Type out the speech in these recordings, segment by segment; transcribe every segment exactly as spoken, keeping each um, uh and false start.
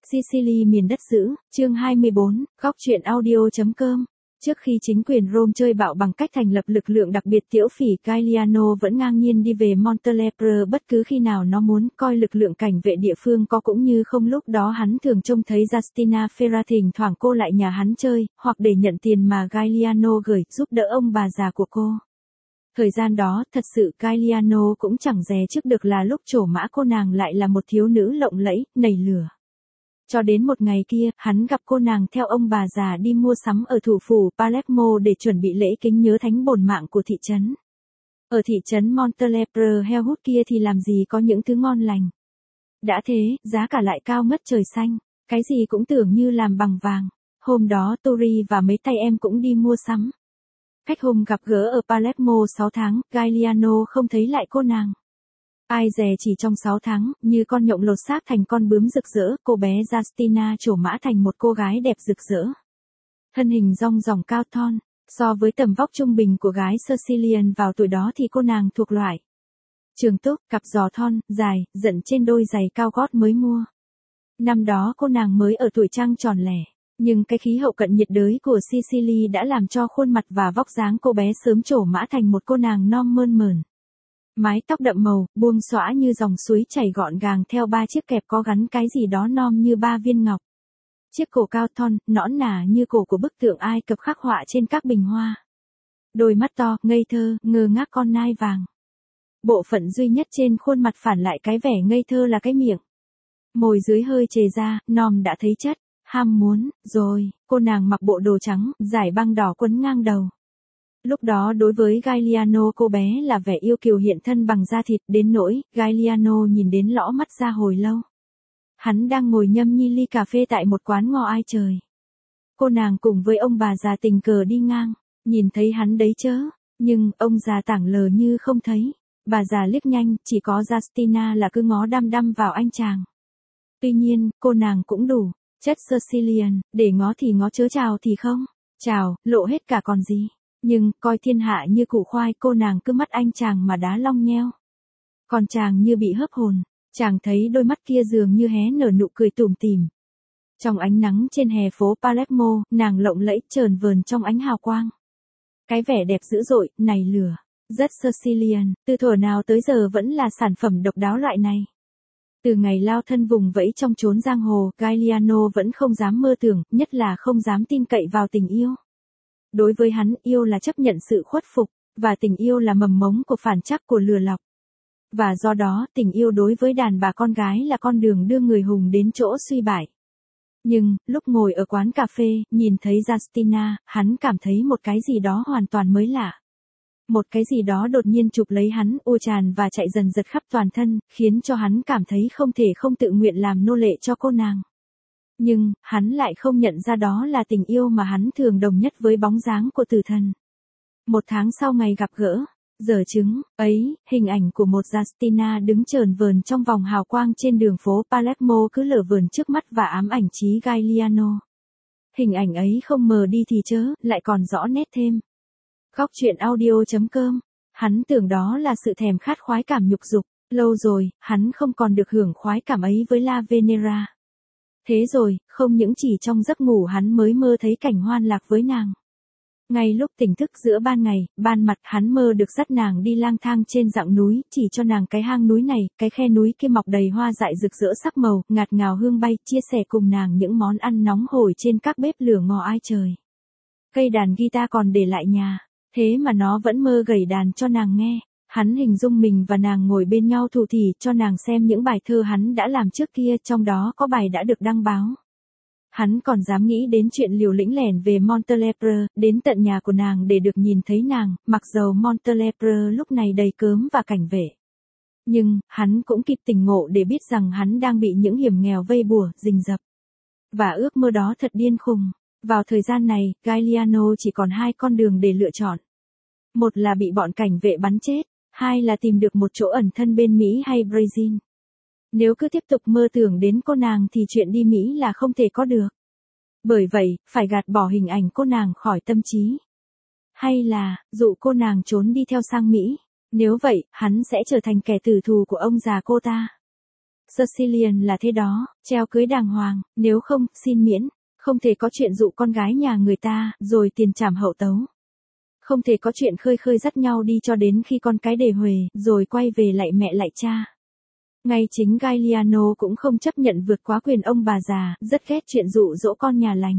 Sicily miền đất dữ, chương hai mươi bốn, góc truyện audio.com. Trước khi chính quyền Rome chơi bạo bằng cách thành lập lực lượng đặc biệt tiểu phỉ, Gagliano vẫn ngang nhiên đi về Montelepro bất cứ khi nào nó muốn, coi lực lượng cảnh vệ địa phương có cũng như không. Lúc đó hắn thường trông thấy Justina Ferra thỉnh thoảng cô lại nhà hắn chơi, hoặc để nhận tiền mà Gagliano gửi, giúp đỡ ông bà già của cô. Thời gian đó, thật sự Gagliano cũng chẳng dè trước được là lúc trổ mã cô nàng lại là một thiếu nữ lộng lẫy, nảy lửa. Cho đến một ngày kia, hắn gặp cô nàng theo ông bà già đi mua sắm ở thủ phủ Palermo để chuẩn bị lễ kính nhớ thánh bổn mạng của thị trấn. Ở thị trấn Montelepro heo hút kia thì làm gì có những thứ ngon lành. Đã thế, giá cả lại cao ngất trời xanh, cái gì cũng tưởng như làm bằng vàng. Hôm đó Tori và mấy tay em cũng đi mua sắm. Cách hôm gặp gỡ ở Palermo sáu tháng, Gagliano không thấy lại cô nàng. Ai dè chỉ trong sáu tháng, như con nhộng lột xác thành con bướm rực rỡ, cô bé Justina trổ mã thành một cô gái đẹp rực rỡ. Thân hình rong ròng cao thon, so với tầm vóc trung bình của gái Sicilian vào tuổi đó thì cô nàng thuộc loại trường túc, cặp giò thon, dài, dận trên đôi giày cao gót mới mua. Năm đó cô nàng mới ở tuổi trăng tròn lẻ, nhưng cái khí hậu cận nhiệt đới của Sicily đã làm cho khuôn mặt và vóc dáng cô bé sớm trổ mã thành một cô nàng non mơn mởn. Mái tóc đậm màu, buông xõa như dòng suối chảy gọn gàng theo ba chiếc kẹp có gắn cái gì đó non như ba viên ngọc. Chiếc cổ cao thon, nõn nà như cổ của bức tượng Ai Cập khắc họa trên các bình hoa. Đôi mắt to, ngây thơ, ngơ ngác con nai vàng. Bộ phận duy nhất trên khuôn mặt phản lại cái vẻ ngây thơ là cái miệng. Môi dưới hơi chề ra, nom đã thấy chất, ham muốn, rồi, cô nàng mặc bộ đồ trắng, dải băng đỏ quấn ngang đầu. Lúc đó đối với Gagliano cô bé là vẻ yêu kiều hiện thân bằng da thịt, đến nỗi, Gagliano nhìn đến lõ mắt ra hồi lâu. Hắn đang ngồi nhâm nhi ly cà phê tại một quán ngò ai trời. Cô nàng cùng với ông bà già tình cờ đi ngang, nhìn thấy hắn đấy chớ, nhưng ông già tảng lờ như không thấy. Bà già liếc nhanh, chỉ có Justina là cứ ngó đăm đăm vào anh chàng. Tuy nhiên, cô nàng cũng đủ chất Sicilian, để ngó thì ngó chớ chào thì không. Chào, lộ hết cả còn gì. Nhưng, coi thiên hạ như củ khoai, cô nàng cứ mắt anh chàng mà đá long nheo. Còn chàng như bị hớp hồn, chàng thấy đôi mắt kia dường như hé nở nụ cười tủm tỉm. Trong ánh nắng trên hè phố Palermo, nàng lộng lẫy trờn vờn trong ánh hào quang. Cái vẻ đẹp dữ dội, nảy lửa, rất Sicilian, từ thuở nào tới giờ vẫn là sản phẩm độc đáo loại này. Từ ngày lao thân vùng vẫy trong chốn giang hồ, Gagliano vẫn không dám mơ tưởng, nhất là không dám tin cậy vào tình yêu. Đối với hắn, yêu là chấp nhận sự khuất phục, và tình yêu là mầm mống của phản trắc của lừa lọc. Và do đó, tình yêu đối với đàn bà con gái là con đường đưa người hùng đến chỗ suy bại. Nhưng, lúc ngồi ở quán cà phê, nhìn thấy Justina, hắn cảm thấy một cái gì đó hoàn toàn mới lạ. Một cái gì đó đột nhiên chụp lấy hắn, ùa tràn và chạy dần dật khắp toàn thân, khiến cho hắn cảm thấy không thể không tự nguyện làm nô lệ cho cô nàng. Nhưng, hắn lại không nhận ra đó là tình yêu mà hắn thường đồng nhất với bóng dáng của tử thần. Một tháng sau ngày gặp gỡ, giờ chứng, ấy, hình ảnh của một Justina đứng trờn vờn trong vòng hào quang trên đường phố Palermo cứ lở vờn trước mắt và ám ảnh trí Gagliano. Hình ảnh ấy không mờ đi thì chớ, lại còn rõ nét thêm. Góc truyện audio.com, hắn tưởng đó là sự thèm khát khoái cảm nhục dục, lâu rồi, hắn không còn được hưởng khoái cảm ấy với La Venera. Thế rồi, không những chỉ trong giấc ngủ hắn mới mơ thấy cảnh hoan lạc với nàng. Ngay lúc tỉnh thức giữa ban ngày, ban mặt hắn mơ được dắt nàng đi lang thang trên dặng núi, chỉ cho nàng cái hang núi này, cái khe núi kia mọc đầy hoa dại rực rỡ sắc màu, ngạt ngào hương bay, chia sẻ cùng nàng những món ăn nóng hổi trên các bếp lửa ngò ai trời. Cây đàn guitar còn để lại nhà, thế mà nó vẫn mơ gảy đàn cho nàng nghe. Hắn hình dung mình và nàng ngồi bên nhau thủ thỉ cho nàng xem những bài thơ hắn đã làm trước kia, trong đó có bài đã được đăng báo. Hắn còn dám nghĩ đến chuyện liều lĩnh lẻn về Montelepro, đến tận nhà của nàng để được nhìn thấy nàng, mặc dầu Montelepro lúc này đầy cớm và cảnh vệ. Nhưng, hắn cũng kịp tỉnh ngộ để biết rằng hắn đang bị những hiểm nghèo vây bùa, rình rập. Và ước mơ đó thật điên khùng. Vào thời gian này, Gagliano chỉ còn hai con đường để lựa chọn. Một là bị bọn cảnh vệ bắn chết, hai là tìm được một chỗ ẩn thân bên Mỹ hay Brazil. Nếu cứ tiếp tục mơ tưởng đến cô nàng thì chuyện đi Mỹ là không thể có được. Bởi vậy, phải gạt bỏ hình ảnh cô nàng khỏi tâm trí. Hay là, dụ cô nàng trốn đi theo sang Mỹ. Nếu vậy, hắn sẽ trở thành kẻ tử thù của ông già cô ta. Sicilian là thế đó, treo cưới đàng hoàng, nếu không, xin miễn. Không thể có chuyện dụ con gái nhà người ta, rồi tiền trảm hậu tấu. Không thể có chuyện khơi khơi dắt nhau đi cho đến khi con cái đề huề, rồi quay về lại mẹ lại cha. Ngay chính Giuliano cũng không chấp nhận vượt quá quyền ông bà già, rất ghét chuyện dụ dỗ con nhà lành.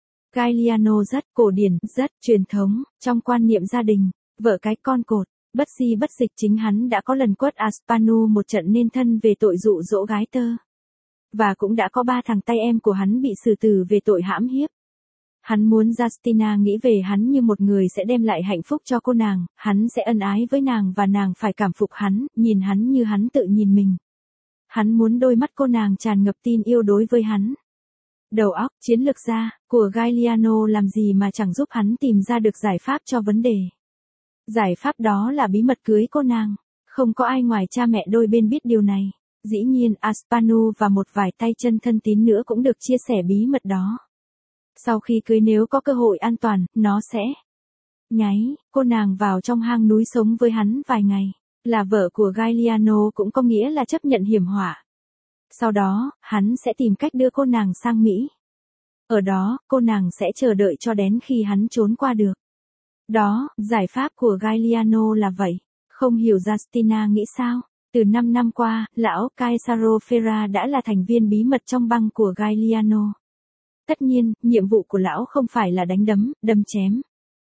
Giuliano rất cổ điển, rất truyền thống, trong quan niệm gia đình, vợ cái con cột, bất si bất dịch. Chính hắn đã có lần quất Aspanu một trận nên thân về tội dụ dỗ gái tơ. Và cũng đã có ba thằng tay em của hắn bị xử tử về tội hãm hiếp. Hắn muốn Justina nghĩ về hắn như một người sẽ đem lại hạnh phúc cho cô nàng, hắn sẽ ân ái với nàng và nàng phải cảm phục hắn, nhìn hắn như hắn tự nhìn mình. Hắn muốn đôi mắt cô nàng tràn ngập tin yêu đối với hắn. Đầu óc, chiến lược gia, của Giuliano làm gì mà chẳng giúp hắn tìm ra được giải pháp cho vấn đề. Giải pháp đó là bí mật cưới cô nàng. Không có ai ngoài cha mẹ đôi bên biết điều này. Dĩ nhiên Aspanu và một vài tay chân thân tín nữa cũng được chia sẻ bí mật đó. Sau khi cưới nếu có cơ hội an toàn, nó sẽ nháy cô nàng vào trong hang núi sống với hắn vài ngày. Là vợ của Giuliano cũng có nghĩa là chấp nhận hiểm họa. Sau đó, hắn sẽ tìm cách đưa cô nàng sang Mỹ. Ở đó, cô nàng sẽ chờ đợi cho đến khi hắn trốn qua được. Đó, giải pháp của Giuliano là vậy. Không hiểu Justina nghĩ sao? Từ năm năm qua, lão Caesaro Ferra đã là thành viên bí mật trong băng của Giuliano. Tất nhiên, nhiệm vụ của lão không phải là đánh đấm, đâm chém.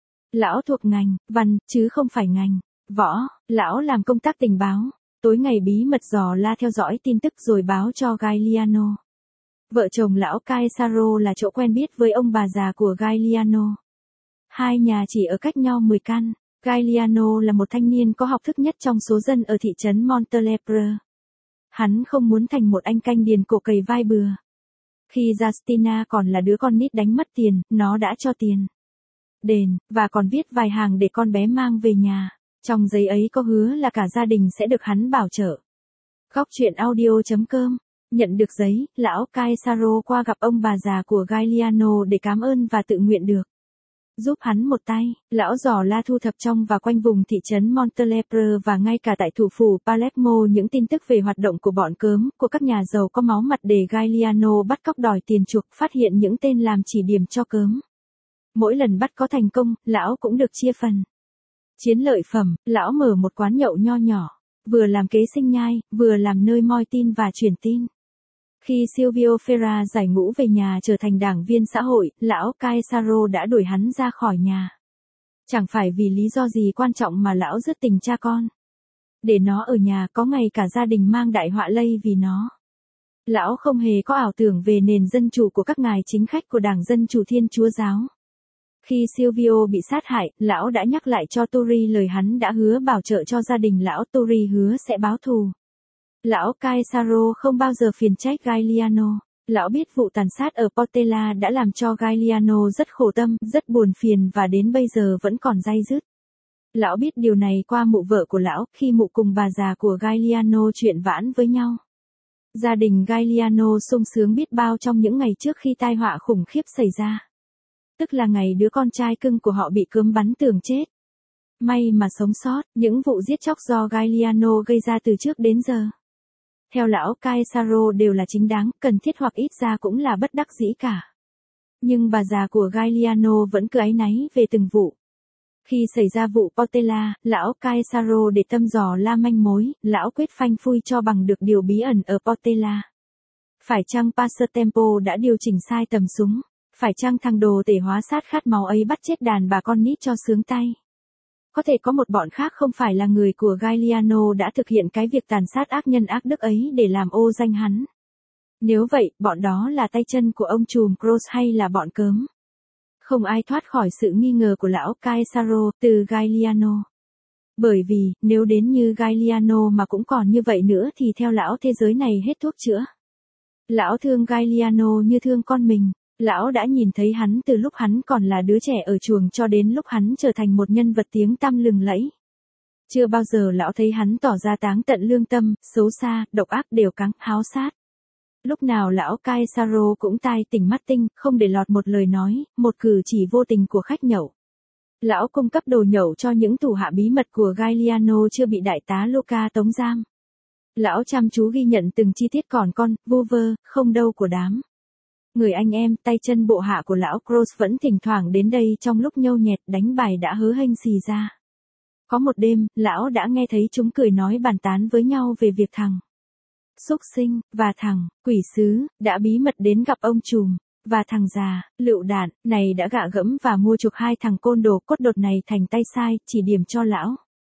Lão thuộc ngành văn, chứ không phải ngành võ. Lão làm công tác tình báo. Tối ngày bí mật dò la theo dõi tin tức rồi báo cho Giuliano. Vợ chồng lão Caesaro là chỗ quen biết với ông bà già của Giuliano. Hai nhà chỉ ở cách nhau mười căn. Giuliano là một thanh niên có học thức nhất trong số dân ở thị trấn Montelepre. Hắn không muốn thành một anh canh điền cổ cày vai bừa. Khi Justina còn là đứa con nít đánh mất tiền, nó đã cho tiền đền, và còn viết vài hàng để con bé mang về nhà. Trong giấy ấy có hứa là cả gia đình sẽ được hắn bảo trợ. Góc truyện audio chấm com. Nhận được giấy, lão Caesaro qua gặp ông bà già của Giuliano để cảm ơn và tự nguyện được giúp hắn một tay. Lão dò la thu thập trong và quanh vùng thị trấn Montelepre và ngay cả tại thủ phủ Palermo những tin tức về hoạt động của bọn cớm, của các nhà giàu có máu mặt để Giuliano bắt cóc đòi tiền chuộc, phát hiện những tên làm chỉ điểm cho cớm. Mỗi lần bắt có thành công, lão cũng được chia phần chiến lợi phẩm. Lão mở một quán nhậu nho nhỏ, vừa làm kế sinh nhai, vừa làm nơi moi tin và truyền tin. Khi Silvio Ferra giải ngũ về nhà trở thành đảng viên xã hội, lão Caesaro đã đuổi hắn ra khỏi nhà. Chẳng phải vì lý do gì quan trọng mà lão dứt tình cha con. Để nó ở nhà, có ngày cả gia đình mang đại họa lây vì nó. Lão không hề có ảo tưởng về nền dân chủ của các ngài chính khách của Đảng Dân Chủ Thiên Chúa Giáo. Khi Silvio bị sát hại, lão đã nhắc lại cho Turi lời hắn đã hứa bảo trợ cho gia đình lão. Turi hứa sẽ báo thù. Lão Caesaro không bao giờ phiền trách Giuliano. Lão biết vụ tàn sát ở Portella đã làm cho Giuliano rất khổ tâm, rất buồn phiền và đến bây giờ vẫn còn day dứt. Lão biết điều này qua mụ vợ của lão, khi mụ cùng bà già của Giuliano chuyện vãn với nhau. Gia đình Giuliano sung sướng biết bao trong những ngày trước khi tai họa khủng khiếp xảy ra. Tức là ngày đứa con trai cưng của họ bị cớm bắn tưởng chết. May mà sống sót, những vụ giết chóc do Giuliano gây ra từ trước đến giờ. Theo lão Caesaro đều là chính đáng, cần thiết hoặc ít ra cũng là bất đắc dĩ cả. Nhưng bà già của Giuliano vẫn cứ áy náy về từng vụ. Khi xảy ra vụ Portella, lão Caesaro để tâm dò la manh mối, lão quyết phanh phui cho bằng được điều bí ẩn ở Portella. Phải chăng Passatempo đã điều chỉnh sai tầm súng? Phải chăng thằng đồ tể hóa sát khát máu ấy bắt chết đàn bà con nít cho sướng tay? Có thể có một bọn khác không phải là người của Giuliano đã thực hiện cái việc tàn sát ác nhân ác đức ấy để làm ô danh hắn. Nếu vậy, bọn đó là tay chân của ông trùm Cross hay là bọn cớm? Không ai thoát khỏi sự nghi ngờ của lão Caesaro từ Giuliano. Bởi vì, nếu đến như Giuliano mà cũng còn như vậy nữa thì theo lão thế giới này hết thuốc chữa. Lão thương Giuliano như thương con mình. Lão đã nhìn thấy hắn từ lúc hắn còn là đứa trẻ ở chuồng cho đến lúc hắn trở thành một nhân vật tiếng tăm lừng lẫy. Chưa bao giờ lão thấy hắn tỏ ra táng tận lương tâm, xấu xa, độc ác đều cắn, háo sát. Lúc nào lão Caesaro cũng tai tỉnh mắt tinh, không để lọt một lời nói, một cử chỉ vô tình của khách nhậu. Lão cung cấp đồ nhậu cho những thủ hạ bí mật của Giuliano chưa bị đại tá Luca tống giam. Lão chăm chú ghi nhận từng chi tiết còn con, vu vơ, không đâu của đám người anh em, tay chân bộ hạ của lão Cross vẫn thỉnh thoảng đến đây trong lúc nhâu nhẹt đánh bài đã hớ hênh xì ra. Có một đêm, lão đã nghe thấy chúng cười nói bàn tán với nhau về việc thằng xúc sinh, và thằng quỷ sứ, đã bí mật đến gặp ông trùm, và thằng già, lựu đạn, này đã gạ gẫm và mua chuộc hai thằng côn đồ cốt đột này thành tay sai, chỉ điểm cho lão.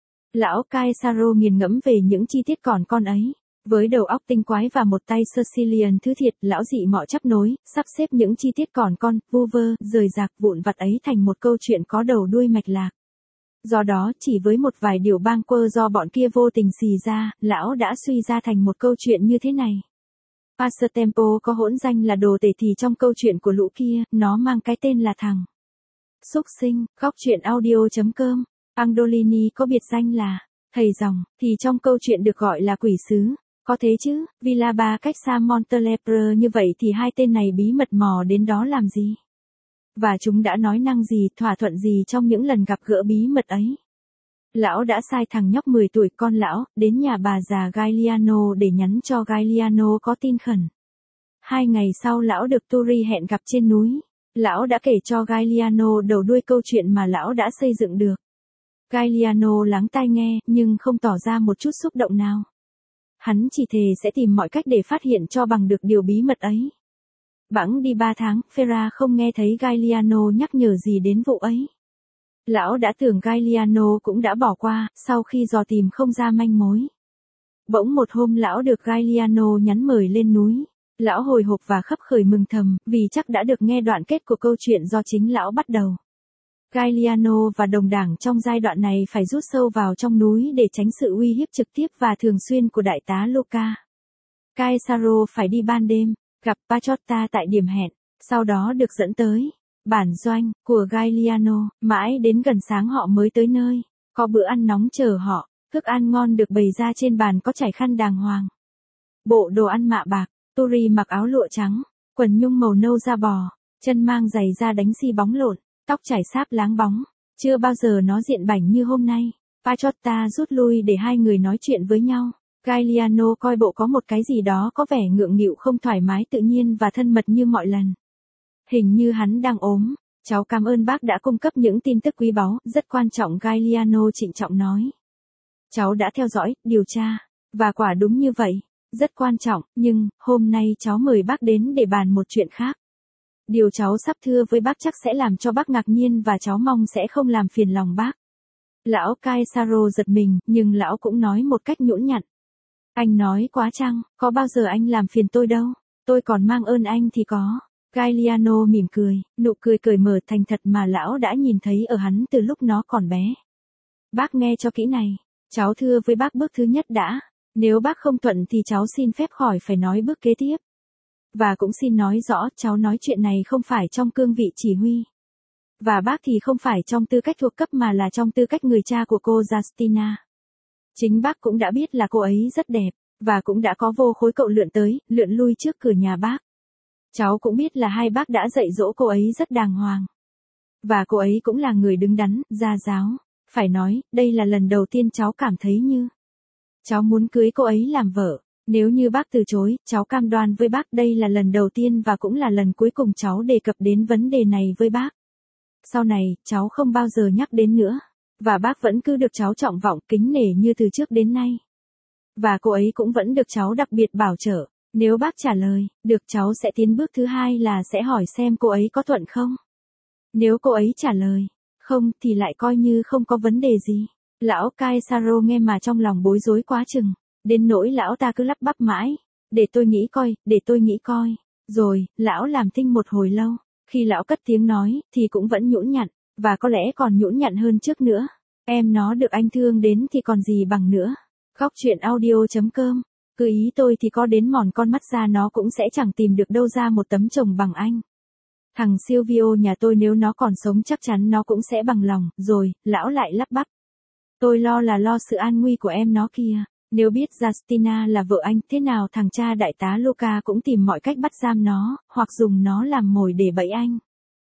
Lão Caesaro nghiền ngẫm về những chi tiết còn con ấy. Với đầu óc tinh quái và một tay Sicilian thứ thiệt, lão dị mọ chấp nối, sắp xếp những chi tiết còn con, vu vơ, rời rạc vụn vặt ấy thành một câu chuyện có đầu đuôi mạch lạc. Do đó, chỉ với một vài điều bâng quơ do bọn kia vô tình xì ra, lão đã suy ra thành một câu chuyện như thế này. Passatempo có hỗn danh là đồ tể thì trong câu chuyện của lũ kia, nó mang cái tên là thằng xúc sinh. Góc truyện audio chấm com. Andolini có biệt danh là thầy ròng, thì trong câu chuyện được gọi là quỷ sứ. Có thế chứ, Villaba cách xa Montelepre như vậy thì hai tên này bí mật mò đến đó làm gì? Và chúng đã nói năng gì, thỏa thuận gì trong những lần gặp gỡ bí mật ấy? Lão đã sai thằng nhóc mười tuổi con lão, đến nhà bà già Gagliano để nhắn cho Gagliano có tin khẩn. Hai ngày sau lão được Turi hẹn gặp trên núi. Lão đã kể cho Gagliano đầu đuôi câu chuyện mà lão đã xây dựng được. Gagliano lắng tai nghe, nhưng không tỏ ra một chút xúc động nào. Hắn chỉ thề sẽ tìm mọi cách để phát hiện cho bằng được điều bí mật ấy. Bẵng đi ba tháng, Ferra không nghe thấy Gagliano nhắc nhở gì đến vụ ấy. Lão đã tưởng Gagliano cũng đã bỏ qua, sau khi dò tìm không ra manh mối. Bỗng một hôm lão được Gagliano nhắn mời lên núi. Lão hồi hộp và khấp khởi mừng thầm, vì chắc đã được nghe đoạn kết của câu chuyện do chính lão bắt đầu. Gagliano và đồng đảng trong giai đoạn này phải rút sâu vào trong núi để tránh sự uy hiếp trực tiếp và thường xuyên của đại tá Luca. Caesaro phải đi ban đêm, gặp Pachotta tại điểm hẹn, sau đó được dẫn tới bản doanh của Gagliano, mãi đến gần sáng họ mới tới nơi. Có bữa ăn nóng chờ họ, thức ăn ngon được bày ra trên bàn có trải khăn đàng hoàng. Bộ đồ ăn mạ bạc, Turi mặc áo lụa trắng, quần nhung màu nâu da bò, chân mang giày da đánh xi bóng lộn, tóc chải sáp láng bóng, chưa bao giờ nó diện bảnh như hôm nay. Pachotta rút lui để hai người nói chuyện với nhau. Gagliano coi bộ có một cái gì đó có vẻ ngượng nghịu không thoải mái tự nhiên và thân mật như mọi lần. Hình như hắn đang ốm. Cháu cảm ơn bác đã cung cấp những tin tức quý báu, rất quan trọng, Gagliano trịnh trọng nói. Cháu đã theo dõi, điều tra, và quả đúng như vậy, rất quan trọng, nhưng, hôm nay cháu mời bác đến để bàn một chuyện khác. Điều cháu sắp thưa với bác chắc sẽ làm cho bác ngạc nhiên và cháu mong sẽ không làm phiền lòng bác. Lão Caesaro giật mình, nhưng lão cũng nói một cách nhũn nhặn. Anh nói quá chăng, có bao giờ anh làm phiền tôi đâu, tôi còn mang ơn anh thì có. Gagliano mỉm cười, nụ cười cởi mở thành thật mà lão đã nhìn thấy ở hắn từ lúc nó còn bé. Bác nghe cho kỹ này, cháu thưa với bác bước thứ nhất đã, nếu bác không thuận thì cháu xin phép khỏi phải nói bước kế tiếp. Và cũng xin nói rõ, cháu nói chuyện này không phải trong cương vị chỉ huy. Và bác thì không phải trong tư cách thuộc cấp mà là trong tư cách người cha của cô Justina. Chính bác cũng đã biết là cô ấy rất đẹp, và cũng đã có vô khối cậu lượn tới, lượn lui trước cửa nhà bác. Cháu cũng biết là hai bác đã dạy dỗ cô ấy rất đàng hoàng. Và cô ấy cũng là người đứng đắn, gia giáo. Phải nói, đây là lần đầu tiên cháu cảm thấy như cháu muốn cưới cô ấy làm vợ. Nếu như bác từ chối, cháu cam đoan với bác đây là lần đầu tiên và cũng là lần cuối cùng cháu đề cập đến vấn đề này với bác. Sau này, cháu không bao giờ nhắc đến nữa. Và bác vẫn cứ được cháu trọng vọng kính nể như từ trước đến nay. Và cô ấy cũng vẫn được cháu đặc biệt bảo trợ. Nếu bác trả lời, được, cháu sẽ tiến bước thứ hai là sẽ hỏi xem cô ấy có thuận không. Nếu cô ấy trả lời, không thì lại coi như không có vấn đề gì. Lão Caesaro nghe mà trong lòng bối rối quá chừng. Đến nỗi lão ta cứ lắp bắp mãi. Để tôi nghĩ coi, để tôi nghĩ coi. Rồi, lão làm thinh một hồi lâu. Khi lão cất tiếng nói, thì cũng vẫn nhũn nhặn. Và có lẽ còn nhũn nhặn hơn trước nữa. Em nó được anh thương đến thì còn gì bằng nữa. Góc truyện audio chấm com. Cứ ý tôi thì có đến mòn con mắt ra nó cũng sẽ chẳng tìm được đâu ra một tấm chồng bằng anh. Thằng Silvio nhà tôi nếu nó còn sống chắc chắn nó cũng sẽ bằng lòng. Rồi, lão lại lắp bắp. Tôi lo là lo sự an nguy của em nó kìa. Nếu biết Justina là vợ anh, thế nào thằng cha đại tá Luca cũng tìm mọi cách bắt giam nó, hoặc dùng nó làm mồi để bẫy anh.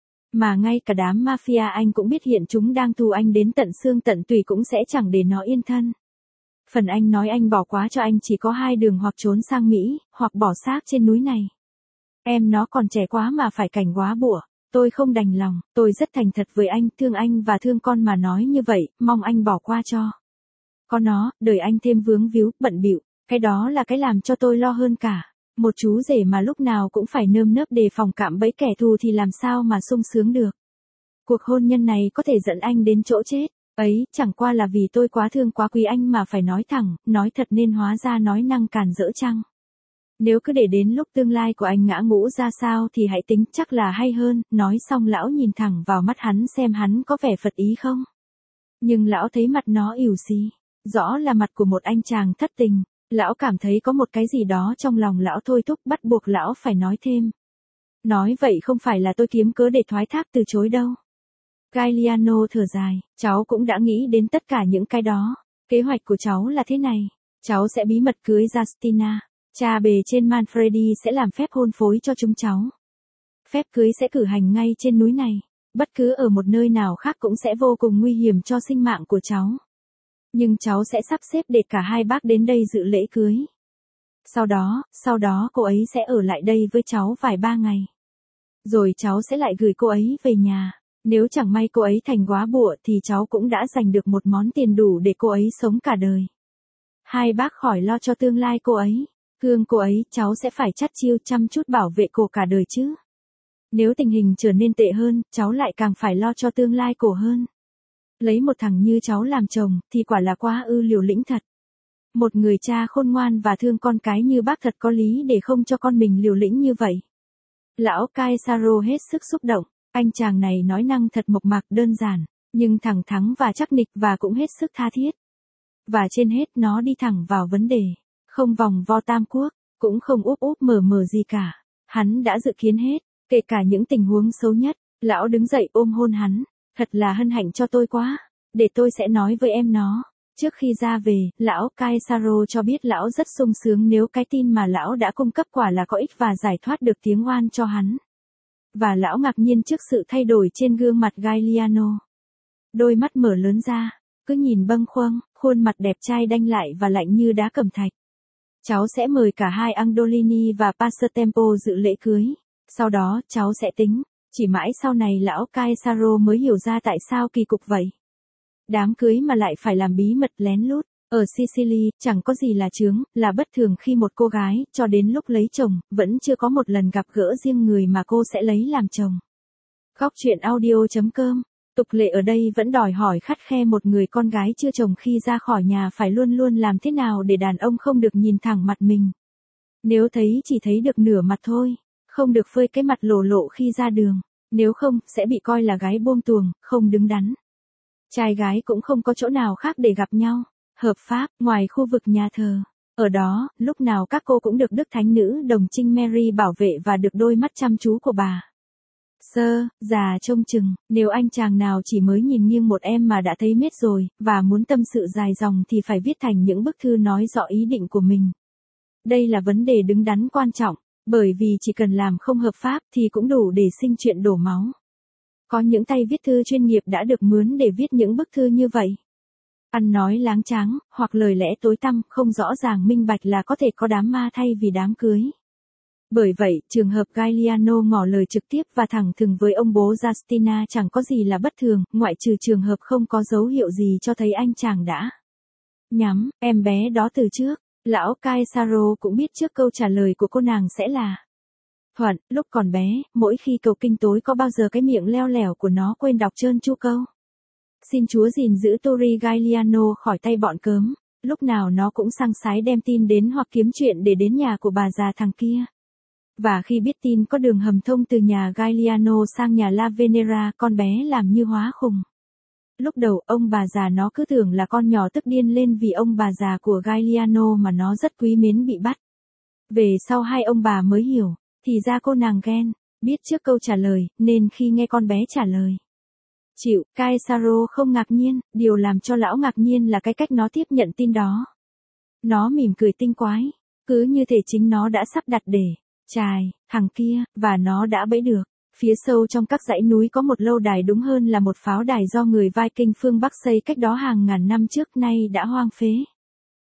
Mà ngay cả đám mafia anh cũng biết hiện chúng đang thù anh đến tận xương tận tủy cũng sẽ chẳng để nó yên thân. Phần anh nói anh bỏ quá cho anh chỉ có hai đường, hoặc trốn sang Mỹ, hoặc bỏ xác trên núi này. Em nó còn trẻ quá mà phải cảnh góa bụa. Tôi không đành lòng, tôi rất thành thật với anh, thương anh và thương con mà nói như vậy, mong anh bỏ qua cho. Có nó, đời anh thêm vướng víu, bận bịu, cái đó là cái làm cho tôi lo hơn cả. Một chú rể mà lúc nào cũng phải nơm nớp đề phòng cạm bẫy kẻ thù thì làm sao mà sung sướng được. Cuộc hôn nhân này có thể dẫn anh đến chỗ chết. Ấy, chẳng qua là vì tôi quá thương quá quý anh mà phải nói thẳng, nói thật nên hóa ra nói năng càn rỡ chăng. Nếu cứ để đến lúc tương lai của anh ngã ngũ ra sao thì hãy tính, chắc là hay hơn. Nói xong lão nhìn thẳng vào mắt hắn xem hắn có vẻ phật ý không. Nhưng lão thấy mặt nó ỉu xì, rõ là mặt của một anh chàng thất tình. Lão cảm thấy có một cái gì đó trong lòng lão thôi thúc, bắt buộc lão phải nói thêm. Nói vậy không phải là tôi kiếm cớ để thoái thác từ chối đâu. Gagliano thở dài, cháu cũng đã nghĩ đến tất cả những cái đó. Kế hoạch của cháu là thế này, cháu sẽ bí mật cưới Justina. Cha bề trên Manfredi sẽ làm phép hôn phối cho chúng cháu. Phép cưới sẽ cử hành ngay trên núi này. Bất cứ ở một nơi nào khác cũng sẽ vô cùng nguy hiểm cho sinh mạng của cháu. Nhưng cháu sẽ sắp xếp để cả hai bác đến đây dự lễ cưới. Sau đó, sau đó cô ấy sẽ ở lại đây với cháu vài ba ngày. Rồi cháu sẽ lại gửi cô ấy về nhà. Nếu chẳng may cô ấy thành góa bụa thì cháu cũng đã giành được một món tiền đủ để cô ấy sống cả đời. Hai bác khỏi lo cho tương lai cô ấy. Thương cô ấy, cháu sẽ phải chắt chiu chăm chút bảo vệ cô cả đời chứ. Nếu tình hình trở nên tệ hơn, cháu lại càng phải lo cho tương lai cô hơn. Lấy một thằng như cháu làm chồng, thì quả là quá ư liều lĩnh thật. Một người cha khôn ngoan và thương con cái như bác thật có lý để không cho con mình liều lĩnh như vậy. Lão Caesaro hết sức xúc động, anh chàng này nói năng thật mộc mạc đơn giản, nhưng thẳng thắn và chắc nịch và cũng hết sức tha thiết. Và trên hết nó đi thẳng vào vấn đề, không vòng vo tam quốc, cũng không úp úp mở mở gì cả. Hắn đã dự kiến hết, kể cả những tình huống xấu nhất. Lão đứng dậy ôm hôn hắn, thật là hân hạnh cho tôi quá, để tôi sẽ nói với em nó. Trước khi ra về, lão Caesaro cho biết lão rất sung sướng nếu cái tin mà lão đã cung cấp quả là có ích và giải thoát được tiếng oan cho hắn. Và lão ngạc nhiên trước sự thay đổi trên gương mặt Gagliano. Đôi mắt mở lớn ra, cứ nhìn bâng khuâng, khuôn mặt đẹp trai đanh lại và lạnh như đá cẩm thạch. Cháu sẽ mời cả hai Andolini và Passatempo dự lễ cưới. Sau đó, cháu sẽ tính. Chỉ mãi sau này lão Caesaro mới hiểu ra tại sao kỳ cục vậy. Đám cưới mà lại phải làm bí mật lén lút. Ở Sicily, chẳng có gì là chướng, là bất thường khi một cô gái, cho đến lúc lấy chồng, vẫn chưa có một lần gặp gỡ riêng người mà cô sẽ lấy làm chồng. Góc truyện audio chấm com. Tục lệ ở đây vẫn đòi hỏi khắt khe một người con gái chưa chồng khi ra khỏi nhà phải luôn luôn làm thế nào để đàn ông không được nhìn thẳng mặt mình. Nếu thấy chỉ thấy được nửa mặt thôi, không được phơi cái mặt lộ lộ khi ra đường, nếu không sẽ bị coi là gái buông tuồng, không đứng đắn. Trai gái cũng không có chỗ nào khác để gặp nhau, hợp pháp, ngoài khu vực nhà thờ. Ở đó, lúc nào các cô cũng được Đức Thánh Nữ Đồng Trinh Mary bảo vệ và được đôi mắt chăm chú của bà. Sơ, già trông chừng, nếu anh chàng nào chỉ mới nhìn nghiêng một em mà đã thấy mết rồi, và muốn tâm sự dài dòng thì phải viết thành những bức thư nói rõ ý định của mình. Đây là vấn đề đứng đắn quan trọng, bởi vì chỉ cần làm không hợp pháp thì cũng đủ để sinh chuyện đổ máu. Có những tay viết thư chuyên nghiệp đã được mướn để viết những bức thư như vậy. Ăn nói láng tráng, hoặc lời lẽ tối tăm, không rõ ràng minh bạch là có thể có đám ma thay vì đám cưới. Bởi vậy, trường hợp Gagliano ngỏ lời trực tiếp và thẳng thừng với ông bố Justina chẳng có gì là bất thường, ngoại trừ trường hợp không có dấu hiệu gì cho thấy anh chàng đã nhắm em bé đó từ trước. Lão Caesaro cũng biết trước câu trả lời của cô nàng sẽ là thuận. Lúc còn bé, mỗi khi cầu kinh tối có bao giờ cái miệng leo lẻo của nó quên đọc trơn chu câu. Xin Chúa gìn giữ Tori Gagliano khỏi tay bọn cớm. Lúc nào nó cũng săng sái đem tin đến hoặc kiếm chuyện để đến nhà của bà già thằng kia. Và khi biết tin có đường hầm thông từ nhà Gagliano sang nhà La Venera, con bé làm như hóa khùng. Lúc đầu, ông bà già nó cứ tưởng là con nhỏ tức điên lên vì ông bà già của Gagliano mà nó rất quý mến bị bắt. Về sau hai ông bà mới hiểu, thì ra cô nàng ghen, biết trước câu trả lời, nên khi nghe con bé trả lời chịu, Caesaro không ngạc nhiên, điều làm cho lão ngạc nhiên là cái cách nó tiếp nhận tin đó. Nó mỉm cười tinh quái, cứ như thể chính nó đã sắp đặt để chài thằng kia, và nó đã bẫy được. Phía sâu trong các dãy núi có một lâu đài, đúng hơn là một pháo đài do người Viking phương Bắc xây cách đó hàng ngàn năm trước, nay đã hoang phế.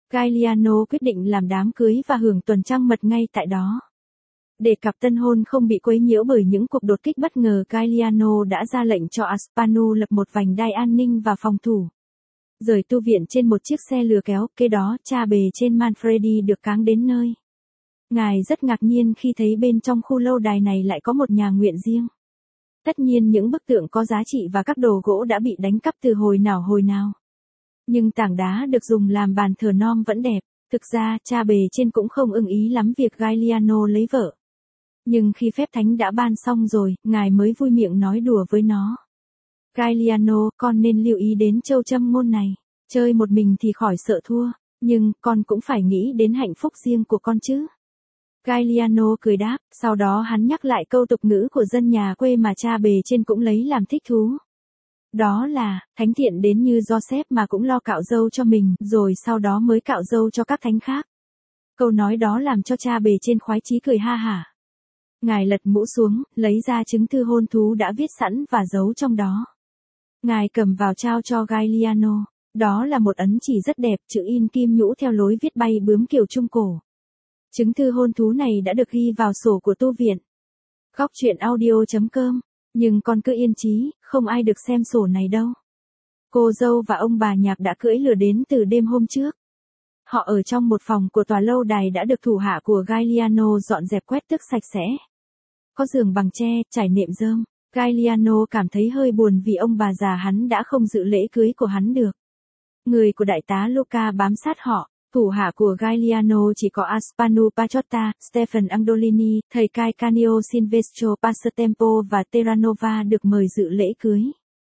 Galliano quyết định làm đám cưới và hưởng tuần trăng mật ngay tại đó. Để cặp tân hôn không bị quấy nhiễu bởi những cuộc đột kích bất ngờ, Galliano đã ra lệnh cho Aspanu lập một vành đai an ninh và phòng thủ. Rời tu viện trên một chiếc xe lừa kéo, kế đó cha bề trên Manfredi được cáng đến nơi. Ngài rất ngạc nhiên khi thấy bên trong khu lâu đài này lại có một nhà nguyện riêng. Tất nhiên những bức tượng có giá trị và các đồ gỗ đã bị đánh cắp từ hồi nào hồi nào. Nhưng tảng đá được dùng làm bàn thờ non vẫn đẹp. Thực ra, cha bề trên cũng không ưng ý lắm việc Galliano lấy vợ. Nhưng khi phép thánh đã ban xong rồi, ngài mới vui miệng nói đùa với nó. Galliano, con nên lưu ý đến châu châm ngôn này. Chơi một mình thì khỏi sợ thua, nhưng con cũng phải nghĩ đến hạnh phúc riêng của con chứ. Galliano cười đáp, sau đó hắn nhắc lại câu tục ngữ của dân nhà quê mà cha bề trên cũng lấy làm thích thú. Đó là, thánh thiện đến như Joseph mà cũng lo cạo râu cho mình, rồi sau đó mới cạo râu cho các thánh khác. Câu nói đó làm cho cha bề trên khoái chí cười ha hả. Ngài lật mũ xuống, lấy ra chứng thư hôn thú đã viết sẵn và giấu trong đó. Ngài cầm vào trao cho Galliano. Đó là một ấn chỉ rất đẹp, chữ in kim nhũ theo lối viết bay bướm kiểu Trung Cổ. Chứng thư hôn thú này đã được ghi vào sổ của tu viện. Góc truyện audio chấm com. Nhưng con cứ yên chí, không ai được xem sổ này đâu. Cô dâu và ông bà nhạc đã cưỡi lừa đến từ đêm hôm trước. Họ ở trong một phòng của tòa lâu đài đã được thủ hạ của Galliano dọn dẹp quét tước sạch sẽ. Có giường bằng tre, trải nệm rơm. Galliano cảm thấy hơi buồn vì ông bà già hắn đã không dự lễ cưới của hắn được. Người của đại tá Luca bám sát họ. Thủ hạ của Galliano chỉ có Aspanu Pachotta, Stefan Andolini, thầy Cai Canio Silvestro Passatempo và Terranova được mời dự lễ cưới.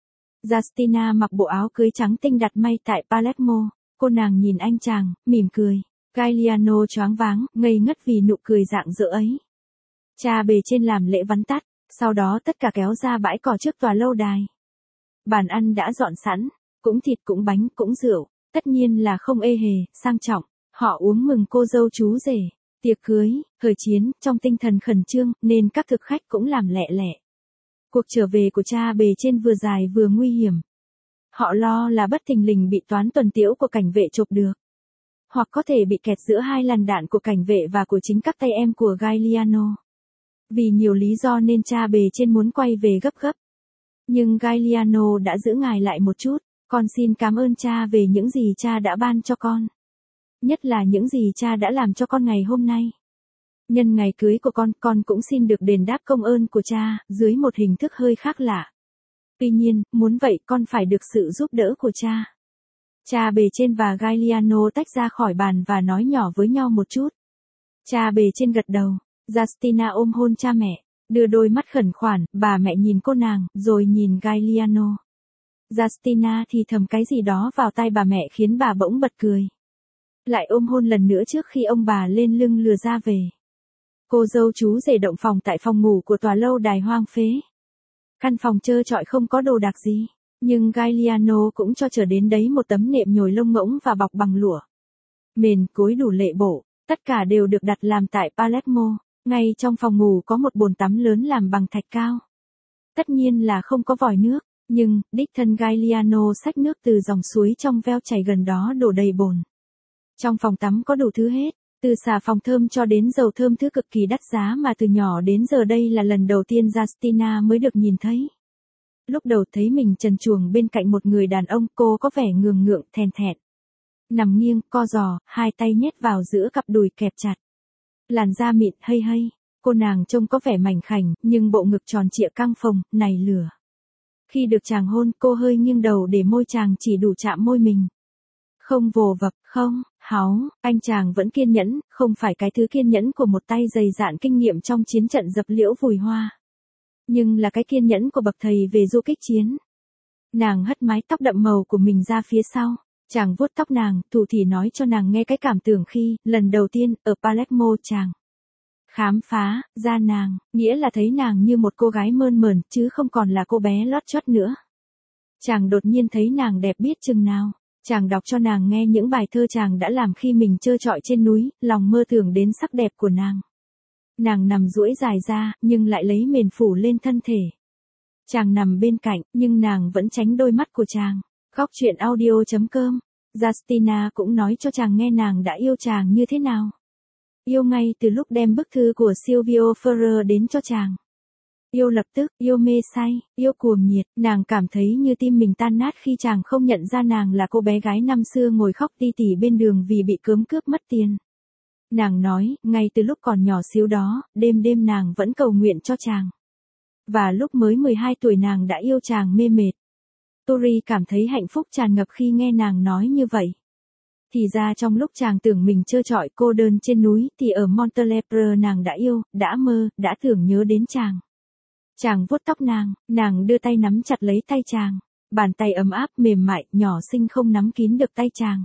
Justina mặc bộ áo cưới trắng tinh đặt may tại Palermo. Cô nàng nhìn anh chàng, mỉm cười. Galliano choáng váng, ngây ngất vì nụ cười rạng rỡ ấy. Cha bề trên làm lễ vắn tắt, sau đó tất cả kéo ra bãi cỏ trước tòa lâu đài. Bàn ăn đã dọn sẵn, cũng thịt cũng bánh cũng rượu. Tất nhiên là không ê hề, sang trọng, họ uống mừng cô dâu chú rể, tiệc cưới, thời chiến, trong tinh thần khẩn trương, nên các thực khách cũng làm lẹ lẹ. Cuộc trở về của cha bề trên vừa dài vừa nguy hiểm. Họ lo là bất thình lình bị toán tuần tiễu của cảnh vệ chộp được. Hoặc có thể bị kẹt giữa hai làn đạn của cảnh vệ và của chính các tay em của Galliano. Vì nhiều lý do nên cha bề trên muốn quay về gấp gấp. Nhưng Galliano đã giữ ngài lại một chút. Con xin cảm ơn cha về những gì cha đã ban cho con. Nhất là những gì cha đã làm cho con ngày hôm nay. Nhân ngày cưới của con, con cũng xin được đền đáp công ơn của cha, dưới một hình thức hơi khác lạ. Tuy nhiên, muốn vậy con phải được sự giúp đỡ của cha. Cha bề trên và Galliano tách ra khỏi bàn và nói nhỏ với nhau một chút. Cha bề trên gật đầu. Justina ôm hôn cha mẹ, đưa đôi mắt khẩn khoản, bà mẹ nhìn cô nàng, rồi nhìn Galliano. Justina thì thầm cái gì đó vào tai bà mẹ khiến bà bỗng bật cười. Lại ôm hôn lần nữa trước khi ông bà lên lưng lừa ra về. Cô dâu chú rể động phòng tại phòng ngủ của tòa lâu đài hoang phế. Căn phòng trơ trọi không có đồ đạc gì, nhưng Galliano cũng cho trở đến đấy một tấm nệm nhồi lông ngỗng và bọc bằng lụa. Mền, gối đủ lệ bộ, tất cả đều được đặt làm tại Palermo. Ngay trong phòng ngủ có một bồn tắm lớn làm bằng thạch cao. Tất nhiên là không có vòi nước. Nhưng, đích thân Galliano xách nước từ dòng suối trong veo chảy gần đó đổ đầy bồn. Trong phòng tắm có đủ thứ hết, từ xà phòng thơm cho đến dầu thơm thứ cực kỳ đắt giá mà từ nhỏ đến giờ đây là lần đầu tiên Justina mới được nhìn thấy. Lúc đầu thấy mình trần truồng bên cạnh một người đàn ông, cô có vẻ ngường ngượng, thèn thẹn. Nằm nghiêng, co giò, hai tay nhét vào giữa cặp đùi kẹp chặt. Làn da mịn hây hây, cô nàng trông có vẻ mảnh khảnh, nhưng bộ ngực tròn trịa căng phồng, nảy lửa. Khi được chàng hôn, cô hơi nghiêng đầu để môi chàng chỉ đủ chạm môi mình. Không vồ vập, không, háu, anh chàng vẫn kiên nhẫn, không phải cái thứ kiên nhẫn của một tay dày dạn kinh nghiệm trong chiến trận dập liễu vùi hoa. Nhưng là cái kiên nhẫn của bậc thầy về du kích chiến. Nàng hất mái tóc đậm màu của mình ra phía sau. Chàng vuốt tóc nàng, thủ thỉ nói cho nàng nghe cái cảm tưởng khi, lần đầu tiên, ở Palermo chàng khám phá ra nàng, nghĩa là thấy nàng như một cô gái mơn mởn, chứ không còn là cô bé lót chót nữa. Chàng đột nhiên thấy nàng đẹp biết chừng nào. Chàng đọc cho nàng nghe những bài thơ chàng đã làm khi mình trơ trọi trên núi, lòng mơ tưởng đến sắc đẹp của nàng. Nàng nằm duỗi dài ra, nhưng lại lấy mền phủ lên thân thể. Chàng nằm bên cạnh, nhưng nàng vẫn tránh đôi mắt của chàng. Góc truyện audio chấm com Justina cũng nói cho chàng nghe nàng đã yêu chàng như thế nào. Yêu ngay từ lúc đem bức thư của Silvio Ferrer đến cho chàng. Yêu lập tức, yêu mê say, yêu cuồng nhiệt, nàng cảm thấy như tim mình tan nát khi chàng không nhận ra nàng là cô bé gái năm xưa ngồi khóc ti tỉ bên đường vì bị cướm cướp mất tiền. Nàng nói, ngay từ lúc còn nhỏ xíu đó, đêm đêm nàng vẫn cầu nguyện cho chàng. Và lúc mới mười hai tuổi nàng đã yêu chàng mê mệt. Tori cảm thấy hạnh phúc tràn ngập khi nghe nàng nói như vậy. Thì ra trong lúc chàng tưởng mình trơ trọi cô đơn trên núi thì ở Montalepre nàng đã yêu, đã mơ, đã tưởng nhớ đến chàng. Chàng vuốt tóc nàng, nàng đưa tay nắm chặt lấy tay chàng. Bàn tay ấm áp mềm mại, nhỏ xinh không nắm kín được tay chàng.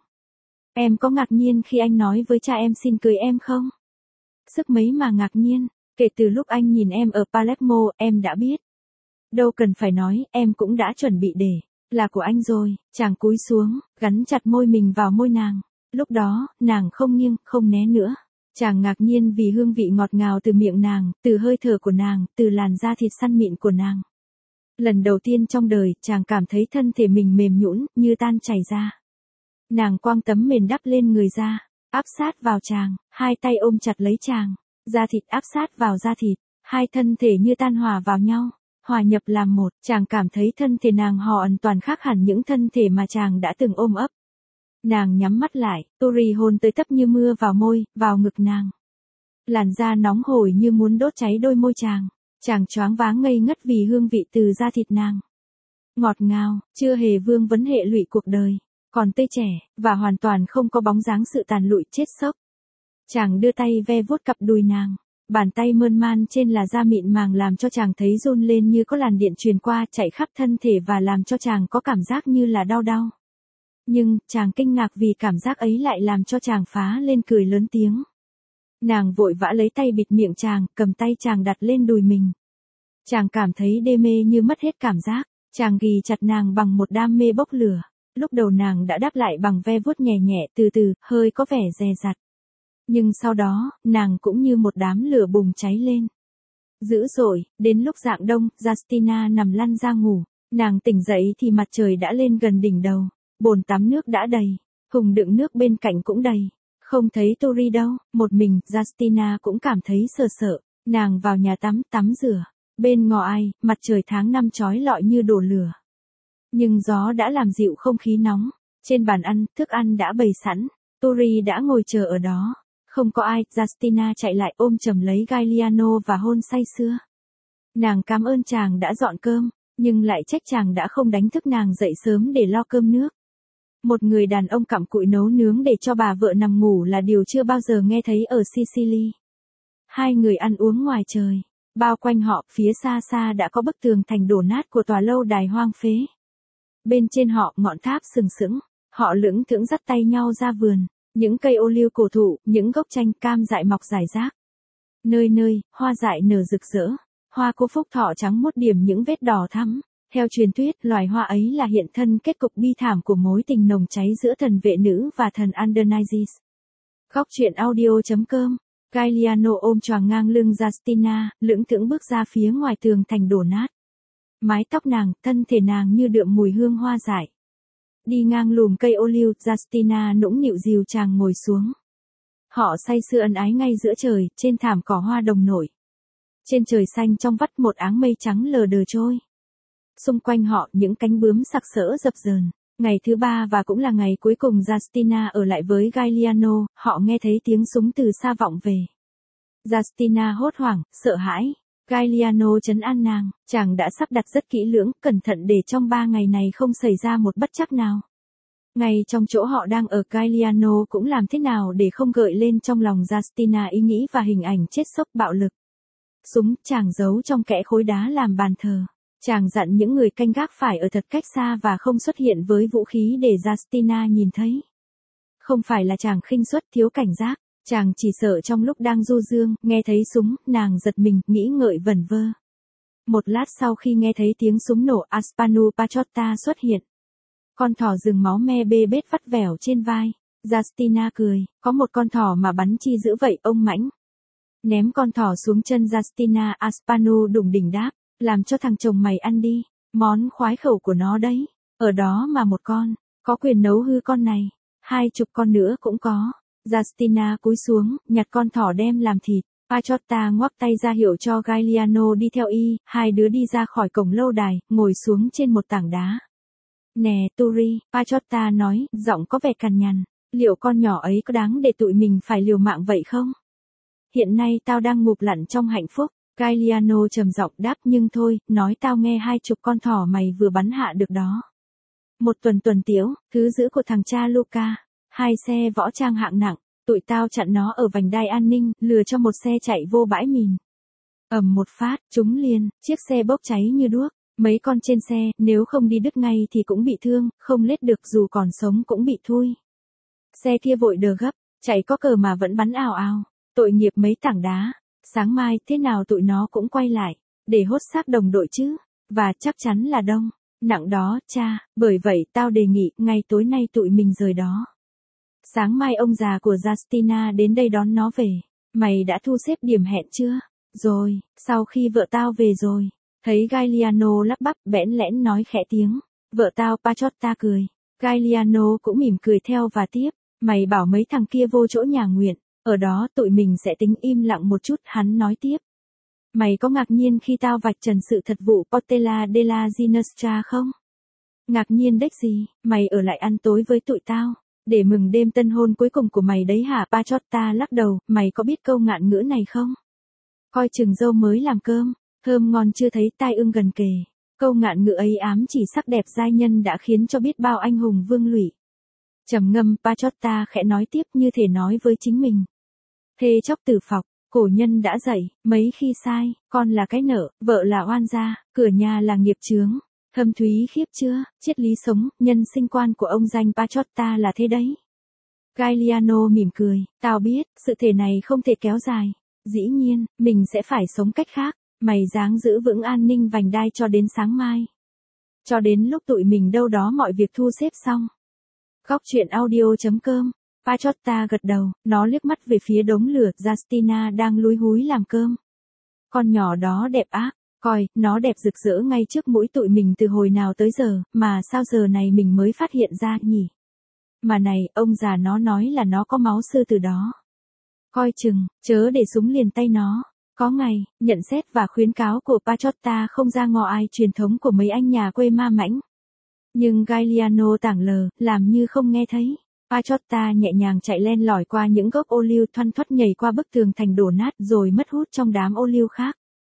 Em có ngạc nhiên khi anh nói với cha em xin cưới em không? Sức mấy mà ngạc nhiên, kể từ lúc anh nhìn em ở Palermo, em đã biết. Đâu cần phải nói, em cũng đã chuẩn bị để, là của anh rồi. Chàng cúi xuống, gắn chặt môi mình vào môi nàng. Lúc đó, nàng không nghiêng, không né nữa. Chàng ngạc nhiên vì hương vị ngọt ngào từ miệng nàng, từ hơi thở của nàng, từ làn da thịt săn mịn của nàng. Lần đầu tiên trong đời, chàng cảm thấy thân thể mình mềm nhũn, như tan chảy ra. Nàng quăng tấm mền đắp lên người ra, áp sát vào chàng, hai tay ôm chặt lấy chàng, da thịt áp sát vào da thịt, hai thân thể như tan hòa vào nhau, hòa nhập làm một. Chàng cảm thấy thân thể nàng hoàn toàn khác hẳn những thân thể mà chàng đã từng ôm ấp. Nàng nhắm mắt lại, Tori hôn tới tấp như mưa vào môi, vào ngực nàng. Làn da nóng hổi như muốn đốt cháy đôi môi chàng. Chàng choáng váng ngây ngất vì hương vị từ da thịt nàng. Ngọt ngào, chưa hề vương vấn hệ lụy cuộc đời, còn tươi trẻ, và hoàn toàn không có bóng dáng sự tàn lụi chết sốc. Chàng đưa tay ve vuốt cặp đùi nàng, bàn tay mơn man trên là da mịn màng làm cho chàng thấy run lên như có làn điện truyền qua chạy khắp thân thể và làm cho chàng có cảm giác như là đau đau. Nhưng, chàng kinh ngạc vì cảm giác ấy lại làm cho chàng phá lên cười lớn tiếng. Nàng vội vã lấy tay bịt miệng chàng, cầm tay chàng đặt lên đùi mình. Chàng cảm thấy đê mê như mất hết cảm giác, chàng ghì chặt nàng bằng một đam mê bốc lửa. Lúc đầu nàng đã đáp lại bằng ve vuốt nhẹ nhẹ từ từ, hơi có vẻ dè dặt. Nhưng sau đó, nàng cũng như một đám lửa bùng cháy lên. Dữ dội, đến lúc rạng đông, Justina nằm lăn ra ngủ. Nàng tỉnh dậy thì mặt trời đã lên gần đỉnh đầu. Bồn tắm nước đã đầy, thùng đựng nước bên cạnh cũng đầy. Không thấy Tori đâu, một mình, Justina cũng cảm thấy sợ sợ. Nàng vào nhà tắm, tắm rửa. Bên ngõ ai, mặt trời tháng năm chói lọi như đổ lửa. Nhưng gió đã làm dịu không khí nóng. Trên bàn ăn, thức ăn đã bày sẵn. Tori đã ngồi chờ ở đó. Không có ai, Justina chạy lại ôm chầm lấy Gagliano và hôn say sưa. Nàng cảm ơn chàng đã dọn cơm, nhưng lại trách chàng đã không đánh thức nàng dậy sớm để lo cơm nước. Một người đàn ông cặm cụi nấu nướng để cho bà vợ nằm ngủ là điều chưa bao giờ nghe thấy ở Sicily. Hai người ăn uống ngoài trời. Bao quanh họ, phía xa xa đã có bức tường thành đổ nát của tòa lâu đài hoang phế. Bên trên họ, ngọn tháp sừng sững. Họ lững thững dắt tay nhau ra vườn. Những cây ô liu cổ thụ, những gốc chanh cam dại mọc rải rác. Nơi nơi, hoa dại nở rực rỡ. Hoa cô phúc thọ trắng mốt điểm những vết đỏ thắm. Theo truyền thuyết, loài hoa ấy là hiện thân kết cục bi thảm của mối tình nồng cháy giữa thần vệ nữ và thần Andonisis. Góc truyện audio chấm com. Gagliano ôm choàng ngang lưng Justina, lững thững bước ra phía ngoài tường thành đổ nát. Mái tóc nàng, thân thể nàng như đượm mùi hương hoa dại. Đi ngang lùm cây ô liu, Justina nũng nịu dìu chàng ngồi xuống. Họ say sưa ân ái ngay giữa trời, trên thảm cỏ hoa đồng nổi. Trên trời xanh trong vắt một áng mây trắng lờ đờ trôi. Xung quanh họ những cánh bướm sặc sỡ dập dờn. Ngày thứ ba và cũng là ngày cuối cùng Justina ở lại với Gagliano, họ nghe thấy tiếng súng từ xa vọng về. Justina hốt hoảng, sợ hãi. Gagliano trấn an nàng, chàng đã sắp đặt rất kỹ lưỡng, cẩn thận để trong ba ngày này không xảy ra một bất trắc nào. Ngay trong chỗ họ đang ở, Gagliano cũng làm thế nào để không gợi lên trong lòng Justina ý nghĩ và hình ảnh chết sốc bạo lực. Súng, chàng giấu trong kẽ khối đá làm bàn thờ. Chàng dặn những người canh gác phải ở thật cách xa và không xuất hiện với vũ khí để Justina nhìn thấy. Không phải là chàng khinh suất thiếu cảnh giác, chàng chỉ sợ trong lúc đang du dương, nghe thấy súng, nàng giật mình, nghĩ ngợi vẩn vơ. Một lát sau khi nghe thấy tiếng súng nổ, Aspanu Pachotta xuất hiện. Con thỏ rừng máu me bê bết vắt vẻo trên vai. Justina cười, có một con thỏ mà bắn chi dữ vậy ông mãnh. Ném con thỏ xuống chân Justina, Aspanu đủng đỉnh đáp. Làm cho thằng chồng mày ăn đi, món khoái khẩu của nó đấy, ở đó mà một con. Có quyền nấu hư con này, hai chục con nữa cũng có. Justina cúi xuống, nhặt con thỏ đem làm thịt. Pachotta ngoắc tay ra hiệu cho Gagliano đi theo y, hai đứa đi ra khỏi cổng lâu đài, ngồi xuống trên một tảng đá. Nè Turi, Pachotta nói, giọng có vẻ cằn nhằn, liệu con nhỏ ấy có đáng để tụi mình phải liều mạng vậy không? Hiện nay tao đang ngụp lặn trong hạnh phúc. Gagliano trầm giọng đáp, nhưng thôi, nói tao nghe hai chục con thỏ mày vừa bắn hạ được đó. Một tuần tuần tiễu, thứ giữ của thằng cha Luca, hai xe võ trang hạng nặng, tụi tao chặn nó ở vành đai an ninh, lừa cho một xe chạy vô bãi mìn. Ầm một phát, chúng liền, chiếc xe bốc cháy như đuốc, mấy con trên xe, nếu không đi đứt ngay thì cũng bị thương, không lết được dù còn sống cũng bị thui. Xe kia vội đờ gấp, chạy có cờ mà vẫn bắn ào ào, tội nghiệp mấy tảng đá. Sáng mai thế nào tụi nó cũng quay lại, để hốt xác đồng đội chứ, và chắc chắn là đông, nặng đó, cha, bởi vậy tao đề nghị, ngay tối nay tụi mình rời đó. Sáng mai ông già của Justina đến đây đón nó về, mày đã thu xếp điểm hẹn chưa? Rồi, sau khi vợ tao về rồi, thấy Gagliano lắp bắp bẽn lẽn nói khẽ tiếng, vợ tao Pachotta cười, Gagliano cũng mỉm cười theo và tiếp, mày bảo mấy thằng kia vô chỗ nhà nguyện. Ở đó tụi mình sẽ tính im lặng một chút, hắn nói tiếp. Mày có ngạc nhiên khi tao vạch trần sự thật vụ Portella della Ginestra không? Ngạc nhiên đếch gì, mày ở lại ăn tối với tụi tao, để mừng đêm tân hôn cuối cùng của mày đấy hả? Pachotta lắc đầu, mày có biết câu ngạn ngữ này không? Coi chừng dâu mới làm cơm, thơm ngon chưa thấy tai ương gần kề. Câu ngạn ngữ ấy ám chỉ sắc đẹp giai nhân đã khiến cho biết bao anh hùng vương lụy. Trầm ngâm, Pachotta khẽ nói tiếp như thể nói với chính mình. Thê chóc tử phọc, cổ nhân đã dạy, mấy khi sai, con là cái nợ, vợ là oan gia, cửa nhà là nghiệp chướng. Thâm thúy khiếp chưa, triết lý sống, nhân sinh quan của ông danh Pachotta là thế đấy. Gagliano mỉm cười, tao biết, sự thể này không thể kéo dài. Dĩ nhiên, mình sẽ phải sống cách khác, mày dáng giữ vững an ninh vành đai cho đến sáng mai. Cho đến lúc tụi mình đâu đó mọi việc thu xếp xong. Góc truyện audio chấm com. Pachotta gật đầu, nó liếc mắt về phía đống lửa, Justina đang lúi húi làm cơm. Con nhỏ đó đẹp ác, coi, nó đẹp rực rỡ ngay trước mũi tụi mình từ hồi nào tới giờ, mà sao giờ này mình mới phát hiện ra nhỉ? Mà này, ông già nó nói là nó có máu sư từ đó. Coi chừng, chớ để súng liền tay nó. Có ngày, nhận xét và khuyến cáo của Pachotta không ra ngò ai truyền thống của mấy anh nhà quê ma mãnh. Nhưng Gagliano tảng lờ, làm như không nghe thấy. Pachotta nhẹ nhàng chạy len lỏi qua những gốc ô liu thoăn thoắt nhảy qua bức tường thành đổ nát rồi mất hút trong đám ô liu khác.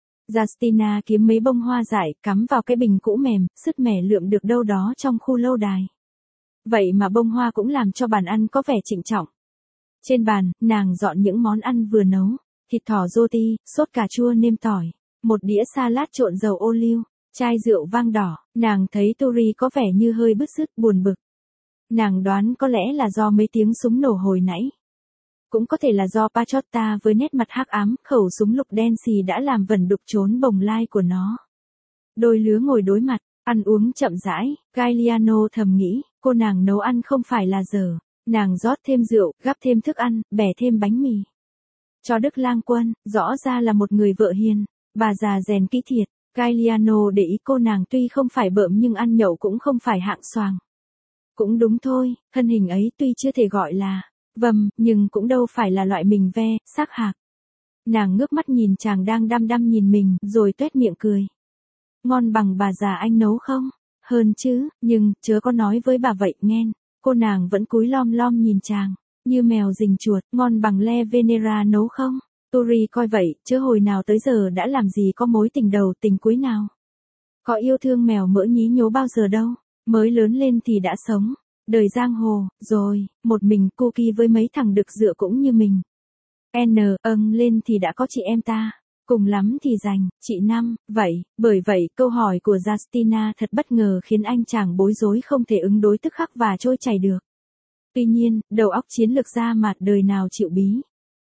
Justina kiếm mấy bông hoa dại cắm vào cái bình cũ mềm, sứt mẻ lượm được đâu đó trong khu lâu đài. Vậy mà bông hoa cũng làm cho bàn ăn có vẻ trịnh trọng. Trên bàn, nàng dọn những món ăn vừa nấu, thịt thỏ roti, sốt cà chua nêm tỏi, một đĩa salad trộn dầu ô liu, chai rượu vang đỏ. Nàng thấy Turi có vẻ như hơi bứt rứt buồn bực. Nàng đoán có lẽ là do mấy tiếng súng nổ hồi nãy. Cũng có thể là do Pachotta với nét mặt hắc ám, khẩu súng lục đen xì đã làm vẩn đục trốn bồng lai của nó. Đôi lứa ngồi đối mặt, ăn uống chậm rãi, Gagliano thầm nghĩ, cô nàng nấu ăn không phải là dở. Nàng rót thêm rượu, gắp thêm thức ăn, bẻ thêm bánh mì. Cho Đức Lang Quân, rõ ra là một người vợ hiền, bà già rèn kỹ thiệt. Gagliano để ý cô nàng tuy không phải bợm nhưng ăn nhậu cũng không phải hạng xoàng. Cũng đúng thôi, thân hình ấy tuy chưa thể gọi là vầm, nhưng cũng đâu phải là loại mình ve, xác hạc. Nàng ngước mắt nhìn chàng đang đăm đăm nhìn mình, rồi tuét miệng cười. Ngon bằng bà già anh nấu không? Hơn chứ, nhưng, chớ có nói với bà vậy, nghen. Cô nàng vẫn cúi lom lom nhìn chàng, như mèo rình chuột, ngon bằng Le Venera nấu không? Turi coi vậy, chứ hồi nào tới giờ đã làm gì có mối tình đầu tình cuối nào. Có yêu thương mèo mỡ nhí nhố bao giờ đâu, mới lớn lên thì đã sống. Đời giang hồ, rồi, một mình Cookie với mấy thằng đực dựa cũng như mình. N, âng lên thì đã có chị em ta, cùng lắm thì dành, chị năm, vậy, bởi vậy câu hỏi của Justina thật bất ngờ khiến anh chàng bối rối không thể ứng đối tức khắc và trôi chảy được. Tuy nhiên, đầu óc chiến lược ra mặt đời nào chịu bí.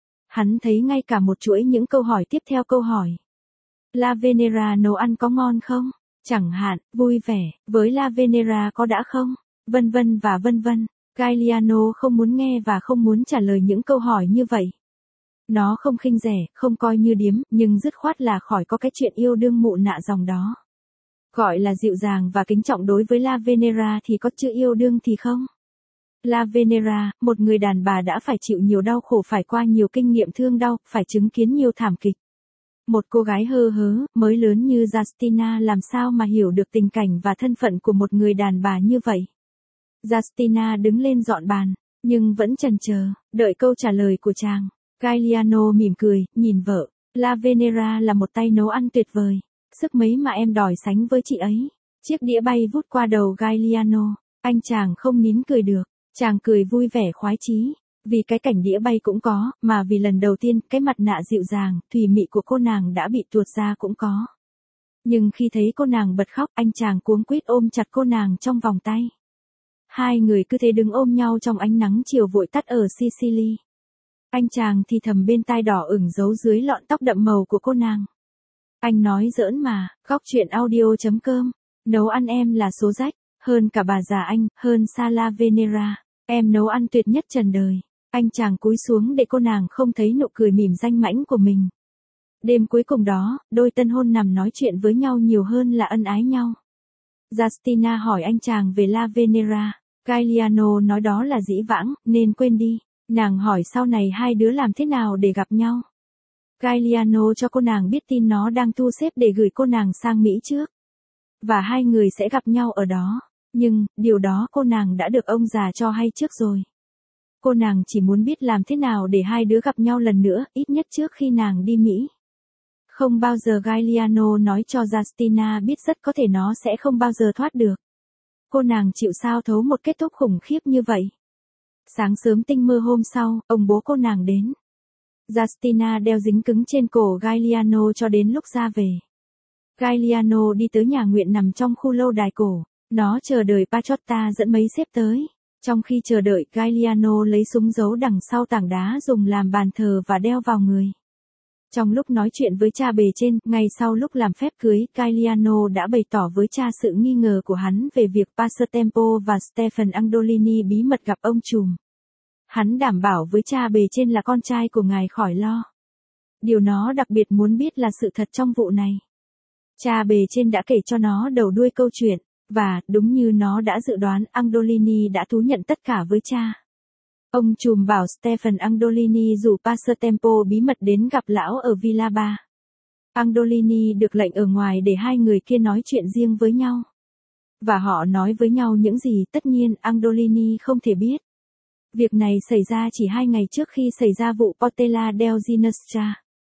Hắn thấy ngay cả một chuỗi những câu hỏi tiếp theo câu hỏi. La Venera nấu ăn có ngon không? Chẳng hạn, vui vẻ, với La Venera có đã không? Vân vân và vân vân. Gagliano không muốn nghe và không muốn trả lời những câu hỏi như vậy. Nó không khinh rẻ, không coi như điếm, nhưng dứt khoát là khỏi có cái chuyện yêu đương mụ nạ dòng đó. Gọi là dịu dàng và kính trọng đối với La Venera thì có chữ yêu đương thì không? La Venera, một người đàn bà đã phải chịu nhiều đau khổ, phải qua nhiều kinh nghiệm thương đau, phải chứng kiến nhiều thảm kịch. Một cô gái hơ hớ, mới lớn như Justina làm sao mà hiểu được tình cảnh và thân phận của một người đàn bà như vậy. Justina đứng lên dọn bàn, nhưng vẫn chần chờ, đợi câu trả lời của chàng. Gagliano mỉm cười, nhìn vợ. La Venera là một tay nấu ăn tuyệt vời. Sức mấy mà em đòi sánh với chị ấy. Chiếc đĩa bay vút qua đầu Gagliano. Anh chàng không nín cười được. Chàng cười vui vẻ khoái chí. Vì cái cảnh đĩa bay cũng có, mà vì lần đầu tiên cái mặt nạ dịu dàng, thùy mị của cô nàng đã bị tuột ra cũng có. Nhưng khi thấy cô nàng bật khóc, anh chàng cuống quýt ôm chặt cô nàng trong vòng tay. Hai người cứ thế đứng ôm nhau trong ánh nắng chiều vội tắt ở Sicily. Anh chàng thì thầm bên tai đỏ ửng giấu dưới lọn tóc đậm màu của cô nàng. Anh nói giỡn mà, góc chuyện audio chấm com. Nấu ăn em là số rách, hơn cả bà già anh, hơn xa La Venera. Em nấu ăn tuyệt nhất trần đời. Anh chàng cúi xuống để cô nàng không thấy nụ cười mỉm danh mãnh của mình. Đêm cuối cùng đó, đôi tân hôn nằm nói chuyện với nhau nhiều hơn là ân ái nhau. Justina hỏi anh chàng về La Venera. Gagliano nói đó là dĩ vãng, nên quên đi. Nàng hỏi sau này hai đứa làm thế nào để gặp nhau. Gagliano cho cô nàng biết tin nó đang thu xếp để gửi cô nàng sang Mỹ trước. Và hai người sẽ gặp nhau ở đó. Nhưng, điều đó cô nàng đã được ông già cho hay trước rồi. Cô nàng chỉ muốn biết làm thế nào để hai đứa gặp nhau lần nữa, ít nhất trước khi nàng đi Mỹ. Không bao giờ Gagliano nói cho Justina biết rất có thể nó sẽ không bao giờ thoát được. Cô nàng chịu sao thấu một kết thúc khủng khiếp như vậy. Sáng sớm tinh mơ hôm sau, ông bố cô nàng đến. Justina đeo dính cứng trên cổ Gagliano cho đến lúc ra về. Gagliano đi tới nhà nguyện nằm trong khu lâu đài cổ. Nó chờ đợi Pachotta dẫn mấy xếp tới. Trong khi chờ đợi, Gagliano lấy súng giấu đằng sau tảng đá dùng làm bàn thờ và đeo vào người. Trong lúc nói chuyện với cha bề trên, ngay sau lúc làm phép cưới, Gagliano đã bày tỏ với cha sự nghi ngờ của hắn về việc Passatempo và Stefan Andolini bí mật gặp ông trùm. Hắn đảm bảo với cha bề trên là con trai của ngài khỏi lo. Điều nó đặc biệt muốn biết là sự thật trong vụ này. Cha bề trên đã kể cho nó đầu đuôi câu chuyện, và, đúng như nó đã dự đoán, Andolini đã thú nhận tất cả với cha. Ông trùm bảo Stefan Andolini rủ Passatempo bí mật đến gặp lão ở Villa Ba. Andolini được lệnh ở ngoài để hai người kia nói chuyện riêng với nhau. Và họ nói với nhau những gì tất nhiên Andolini không thể biết. Việc này xảy ra chỉ hai ngày trước khi xảy ra vụ Portella del Ginestra.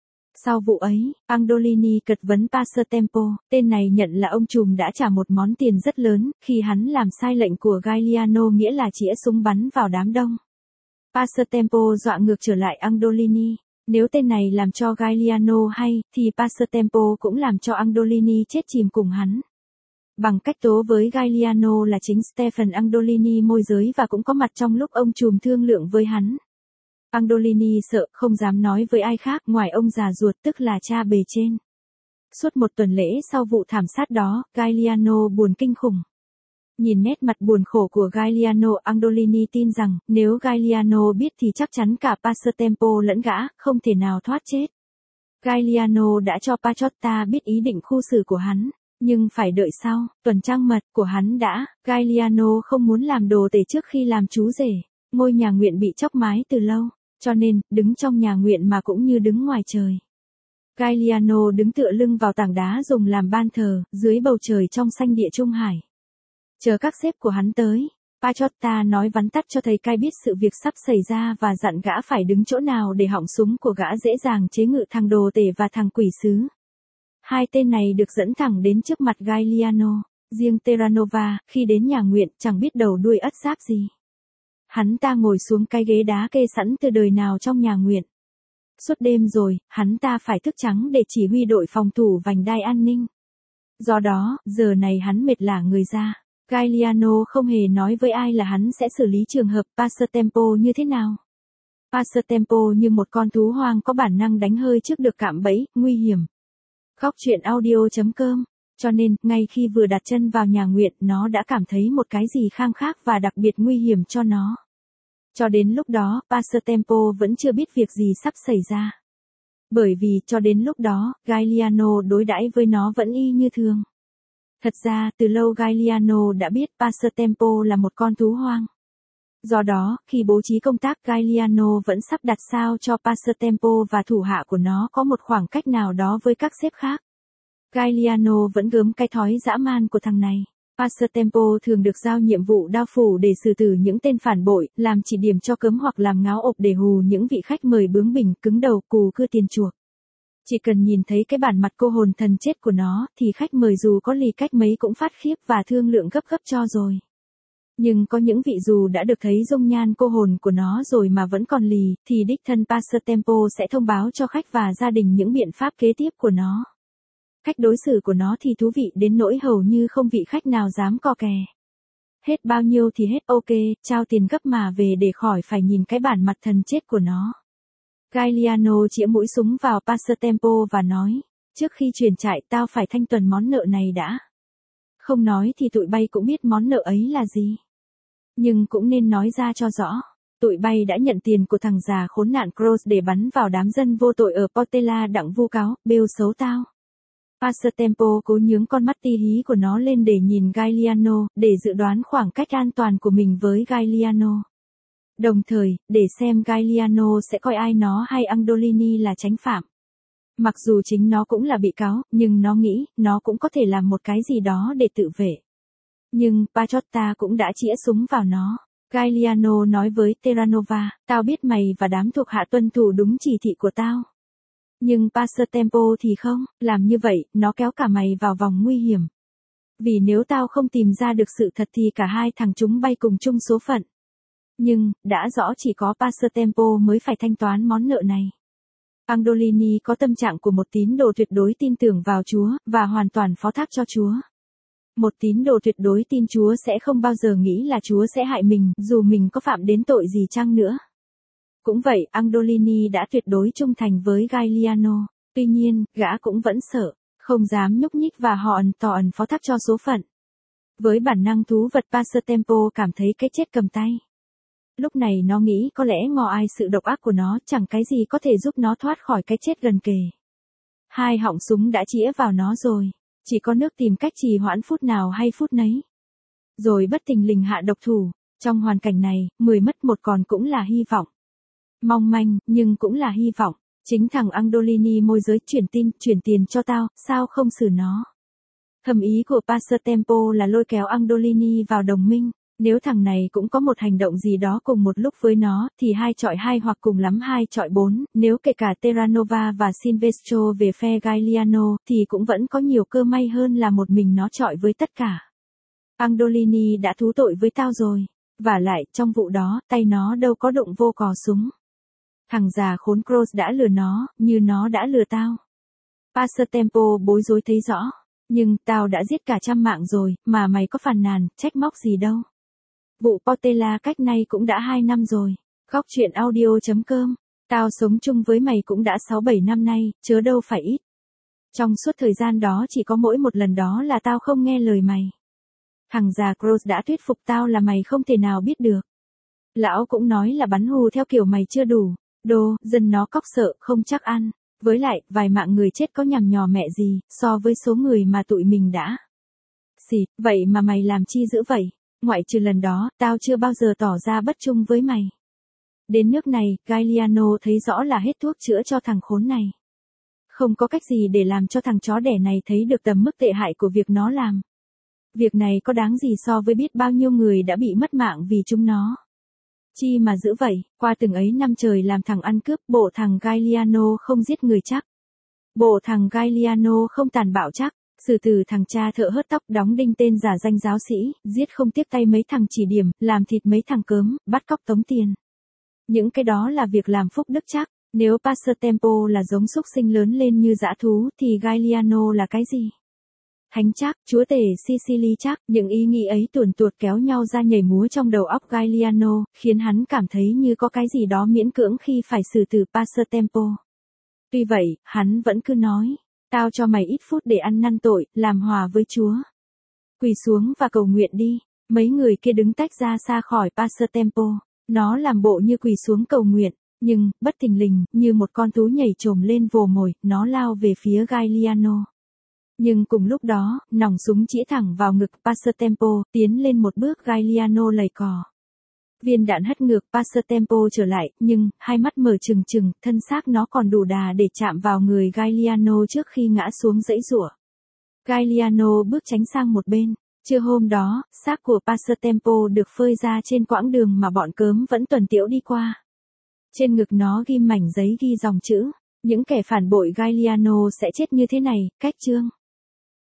Sau vụ ấy, Andolini cật vấn Passatempo, tên này nhận là ông trùm đã trả một món tiền rất lớn, khi hắn làm sai lệnh của Gagliano nghĩa là chĩa súng bắn vào đám đông. Passatempo dọa ngược trở lại Andolini, nếu tên này làm cho Gagliano hay, thì Passatempo cũng làm cho Andolini chết chìm cùng hắn. Bằng cách tố với Gagliano là chính Stefan Andolini môi giới và cũng có mặt trong lúc ông trùm thương lượng với hắn. Andolini sợ, không dám nói với ai khác ngoài ông già ruột tức là cha bề trên. Suốt một tuần lễ sau vụ thảm sát đó, Gagliano buồn kinh khủng. Nhìn nét mặt buồn khổ của Gagliano, Andolini tin rằng, nếu Gagliano biết thì chắc chắn cả Passatempo lẫn gã, không thể nào thoát chết. Gagliano đã cho Pachotta biết ý định khu xử của hắn, nhưng phải đợi sau, tuần trăng mật của hắn đã, Gagliano không muốn làm đồ tể trước khi làm chú rể. Ngôi nhà nguyện bị chóc mái từ lâu, cho nên, đứng trong nhà nguyện mà cũng như đứng ngoài trời. Gagliano đứng tựa lưng vào tảng đá dùng làm ban thờ, dưới bầu trời trong xanh địa Trung Hải. Chờ các sếp của hắn tới, Pachotta nói vắn tắt cho thầy cai biết sự việc sắp xảy ra và dặn gã phải đứng chỗ nào để họng súng của gã dễ dàng chế ngự thằng đồ tể và thằng quỷ sứ. Hai tên này được dẫn thẳng đến trước mặt Gagliano, riêng Terranova, khi đến nhà nguyện, chẳng biết đầu đuôi ất giáp gì. Hắn ta ngồi xuống cái ghế đá kê sẵn từ đời nào trong nhà nguyện. Suốt đêm rồi, hắn ta phải thức trắng để chỉ huy đội phòng thủ vành đai an ninh. Do đó, giờ này hắn mệt lả người ra. Gagliano không hề nói với ai là hắn sẽ xử lý trường hợp Passatempo như thế nào. Passatempo như một con thú hoang có bản năng đánh hơi trước được cạm bẫy, nguy hiểm. Góc chuyện audio chấm com. Cho nên, ngay khi vừa đặt chân vào nhà nguyện, nó đã cảm thấy một cái gì khang khác và đặc biệt nguy hiểm cho nó. Cho đến lúc đó, Passatempo vẫn chưa biết việc gì sắp xảy ra. Bởi vì, cho đến lúc đó, Gagliano đối đãi với nó vẫn y như thường. Thật ra, từ lâu Gagliano đã biết Passatempo là một con thú hoang. Do đó, khi bố trí công tác Gagliano vẫn sắp đặt sao cho Passatempo và thủ hạ của nó có một khoảng cách nào đó với các sếp khác. Gagliano vẫn gớm cái thói dã man của thằng này. Passatempo thường được giao nhiệm vụ đao phủ để xử tử những tên phản bội, làm chỉ điểm cho cấm hoặc làm ngáo ộp để hù những vị khách mời bướng bỉnh, cứng đầu, cù cưa tiền chuộc. Chỉ cần nhìn thấy cái bản mặt cô hồn thần chết của nó, thì khách mời dù có lì cách mấy cũng phát khiếp và thương lượng gấp gấp cho rồi. Nhưng có những vị dù đã được thấy dung nhan cô hồn của nó rồi mà vẫn còn lì, thì đích thân Passatempo sẽ thông báo cho khách và gia đình những biện pháp kế tiếp của nó. Cách đối xử của nó thì thú vị đến nỗi hầu như không vị khách nào dám co kè. Hết bao nhiêu thì hết, ok, trao tiền gấp mà về để khỏi phải nhìn cái bản mặt thần chết của nó. Gagliano chĩa mũi súng vào Passatempo và nói, trước khi chuyển trại tao phải thanh tuần món nợ này đã. Không nói thì tụi bay cũng biết món nợ ấy là gì. Nhưng cũng nên nói ra cho rõ. Tụi bay đã nhận tiền của thằng già khốn nạn Cross để bắn vào đám dân vô tội ở Portela đặng vu cáo, bêu xấu tao. Passatempo cố nhướng con mắt ti hí của nó lên để nhìn Gagliano, để dự đoán khoảng cách an toàn của mình với Gagliano. Đồng thời, để xem Gagliano sẽ coi ai nó hay Andolini là chánh phạm. Mặc dù chính nó cũng là bị cáo, nhưng nó nghĩ, nó cũng có thể làm một cái gì đó để tự vệ. Nhưng, Pachotta cũng đã chĩa súng vào nó. Gagliano nói với Terranova, tao biết mày và đám thuộc hạ tuân thủ đúng chỉ thị của tao. Nhưng Passatempo thì không, làm như vậy, nó kéo cả mày vào vòng nguy hiểm. Vì nếu tao không tìm ra được sự thật thì cả hai thằng chúng bay cùng chung số phận. Nhưng, đã rõ chỉ có Passatempo mới phải thanh toán món nợ này. Andolini có tâm trạng của một tín đồ tuyệt đối tin tưởng vào Chúa, và hoàn toàn phó thác cho Chúa. Một tín đồ tuyệt đối tin Chúa sẽ không bao giờ nghĩ là Chúa sẽ hại mình, dù mình có phạm đến tội gì chăng nữa. Cũng vậy, Andolini đã tuyệt đối trung thành với Gagliano. Tuy nhiên, gã cũng vẫn sợ, không dám nhúc nhích và họ ẩn tỏ ẩn phó thác cho số phận. Với bản năng thú vật, Passatempo cảm thấy cái chết cầm tay. Lúc này nó nghĩ có lẽ ngò ai sự độc ác của nó chẳng cái gì có thể giúp nó thoát khỏi cái chết gần kề. Hai họng súng đã chĩa vào nó rồi, chỉ có nước tìm cách trì hoãn phút nào hay phút nấy. Rồi bất thình lình hạ độc thủ, trong hoàn cảnh này, mười mất một còn cũng là hy vọng. Mong manh, nhưng cũng là hy vọng. Chính thằng Andolini môi giới chuyển tin, chuyển tiền cho tao, sao không xử nó. Thầm ý của Passatempo là lôi kéo Andolini vào đồng minh. Nếu thằng này cũng có một hành động gì đó cùng một lúc với nó, thì hai chọi hai hoặc cùng lắm hai chọi bốn, nếu kể cả Terranova và Silvestro về phe Gagliano, thì cũng vẫn có nhiều cơ may hơn là một mình nó chọi với tất cả. Andolini đã thú tội với tao rồi. Vả lại, trong vụ đó, tay nó đâu có đụng vô cò súng. Thằng già khốn Cross đã lừa nó, như nó đã lừa tao. Passatempo bối rối thấy rõ. Nhưng, tao đã giết cả trăm mạng rồi, mà mày có phàn nàn, trách móc gì đâu. Vụ Portela cách nay cũng đã hai năm rồi. Góc truyện audio chấm com. Tao sống chung với mày cũng đã sáu bảy năm nay, chớ đâu phải ít. Trong suốt thời gian đó chỉ có mỗi một lần đó là tao không nghe lời mày. Thằng già Cross đã thuyết phục tao là mày không thể nào biết được. Lão cũng nói là bắn hù theo kiểu mày chưa đủ. Đồ, dân nó cóc sợ, không chắc ăn. Với lại, vài mạng người chết có nhằm nhò mẹ gì, so với số người mà tụi mình đã. Xịt, vậy mà mày làm chi dữ vậy? Ngoại trừ lần đó, tao chưa bao giờ tỏ ra bất trung với mày. Đến nước này, Gagliano thấy rõ là hết thuốc chữa cho thằng khốn này. Không có cách gì để làm cho thằng chó đẻ này thấy được tầm mức tệ hại của việc nó làm. Việc này có đáng gì so với biết bao nhiêu người đã bị mất mạng vì chúng nó. Chi mà dữ vậy, qua từng ấy năm trời làm thằng ăn cướp, bộ thằng Gagliano không giết người chắc. Bộ thằng Gagliano không tàn bạo chắc. Xử tử thằng cha thợ hớt tóc đóng đinh tên giả danh giáo sĩ, giết không tiếc tay mấy thằng chỉ điểm, làm thịt mấy thằng cớm, bắt cóc tống tiền. Những cái đó là việc làm phúc đức chắc. Nếu Passatempo là giống súc sinh lớn lên như dã thú thì Gagliano là cái gì? Thánh chắc, chúa tể Sicily chắc. Những ý nghĩ ấy tuồn tuột kéo nhau ra nhảy múa trong đầu óc Gagliano, khiến hắn cảm thấy như có cái gì đó miễn cưỡng khi phải xử tử Passatempo. Tuy vậy, hắn vẫn cứ nói. Tao cho mày ít phút để ăn năn tội, làm hòa với Chúa. Quỳ xuống và cầu nguyện đi. Mấy người kia đứng tách ra xa khỏi Passatempo. Nó làm bộ như quỳ xuống cầu nguyện. Nhưng, bất thình lình, như một con thú nhảy trồm lên vồ mồi, nó lao về phía Gagliano. Nhưng cùng lúc đó, nòng súng chĩa thẳng vào ngực Passatempo, tiến lên một bước Gagliano lầy cò. Viên đạn hất ngược Passatempo trở lại, nhưng, hai mắt mở trừng trừng, thân xác nó còn đủ đà để chạm vào người Gagliano trước khi ngã xuống dãy giụa. Gagliano bước tránh sang một bên. Trưa hôm đó, xác của Passatempo được phơi ra trên quãng đường mà bọn cớm vẫn tuần tiễu đi qua. Trên ngực nó ghim mảnh giấy ghi dòng chữ, những kẻ phản bội Gagliano sẽ chết như thế này, cách chương.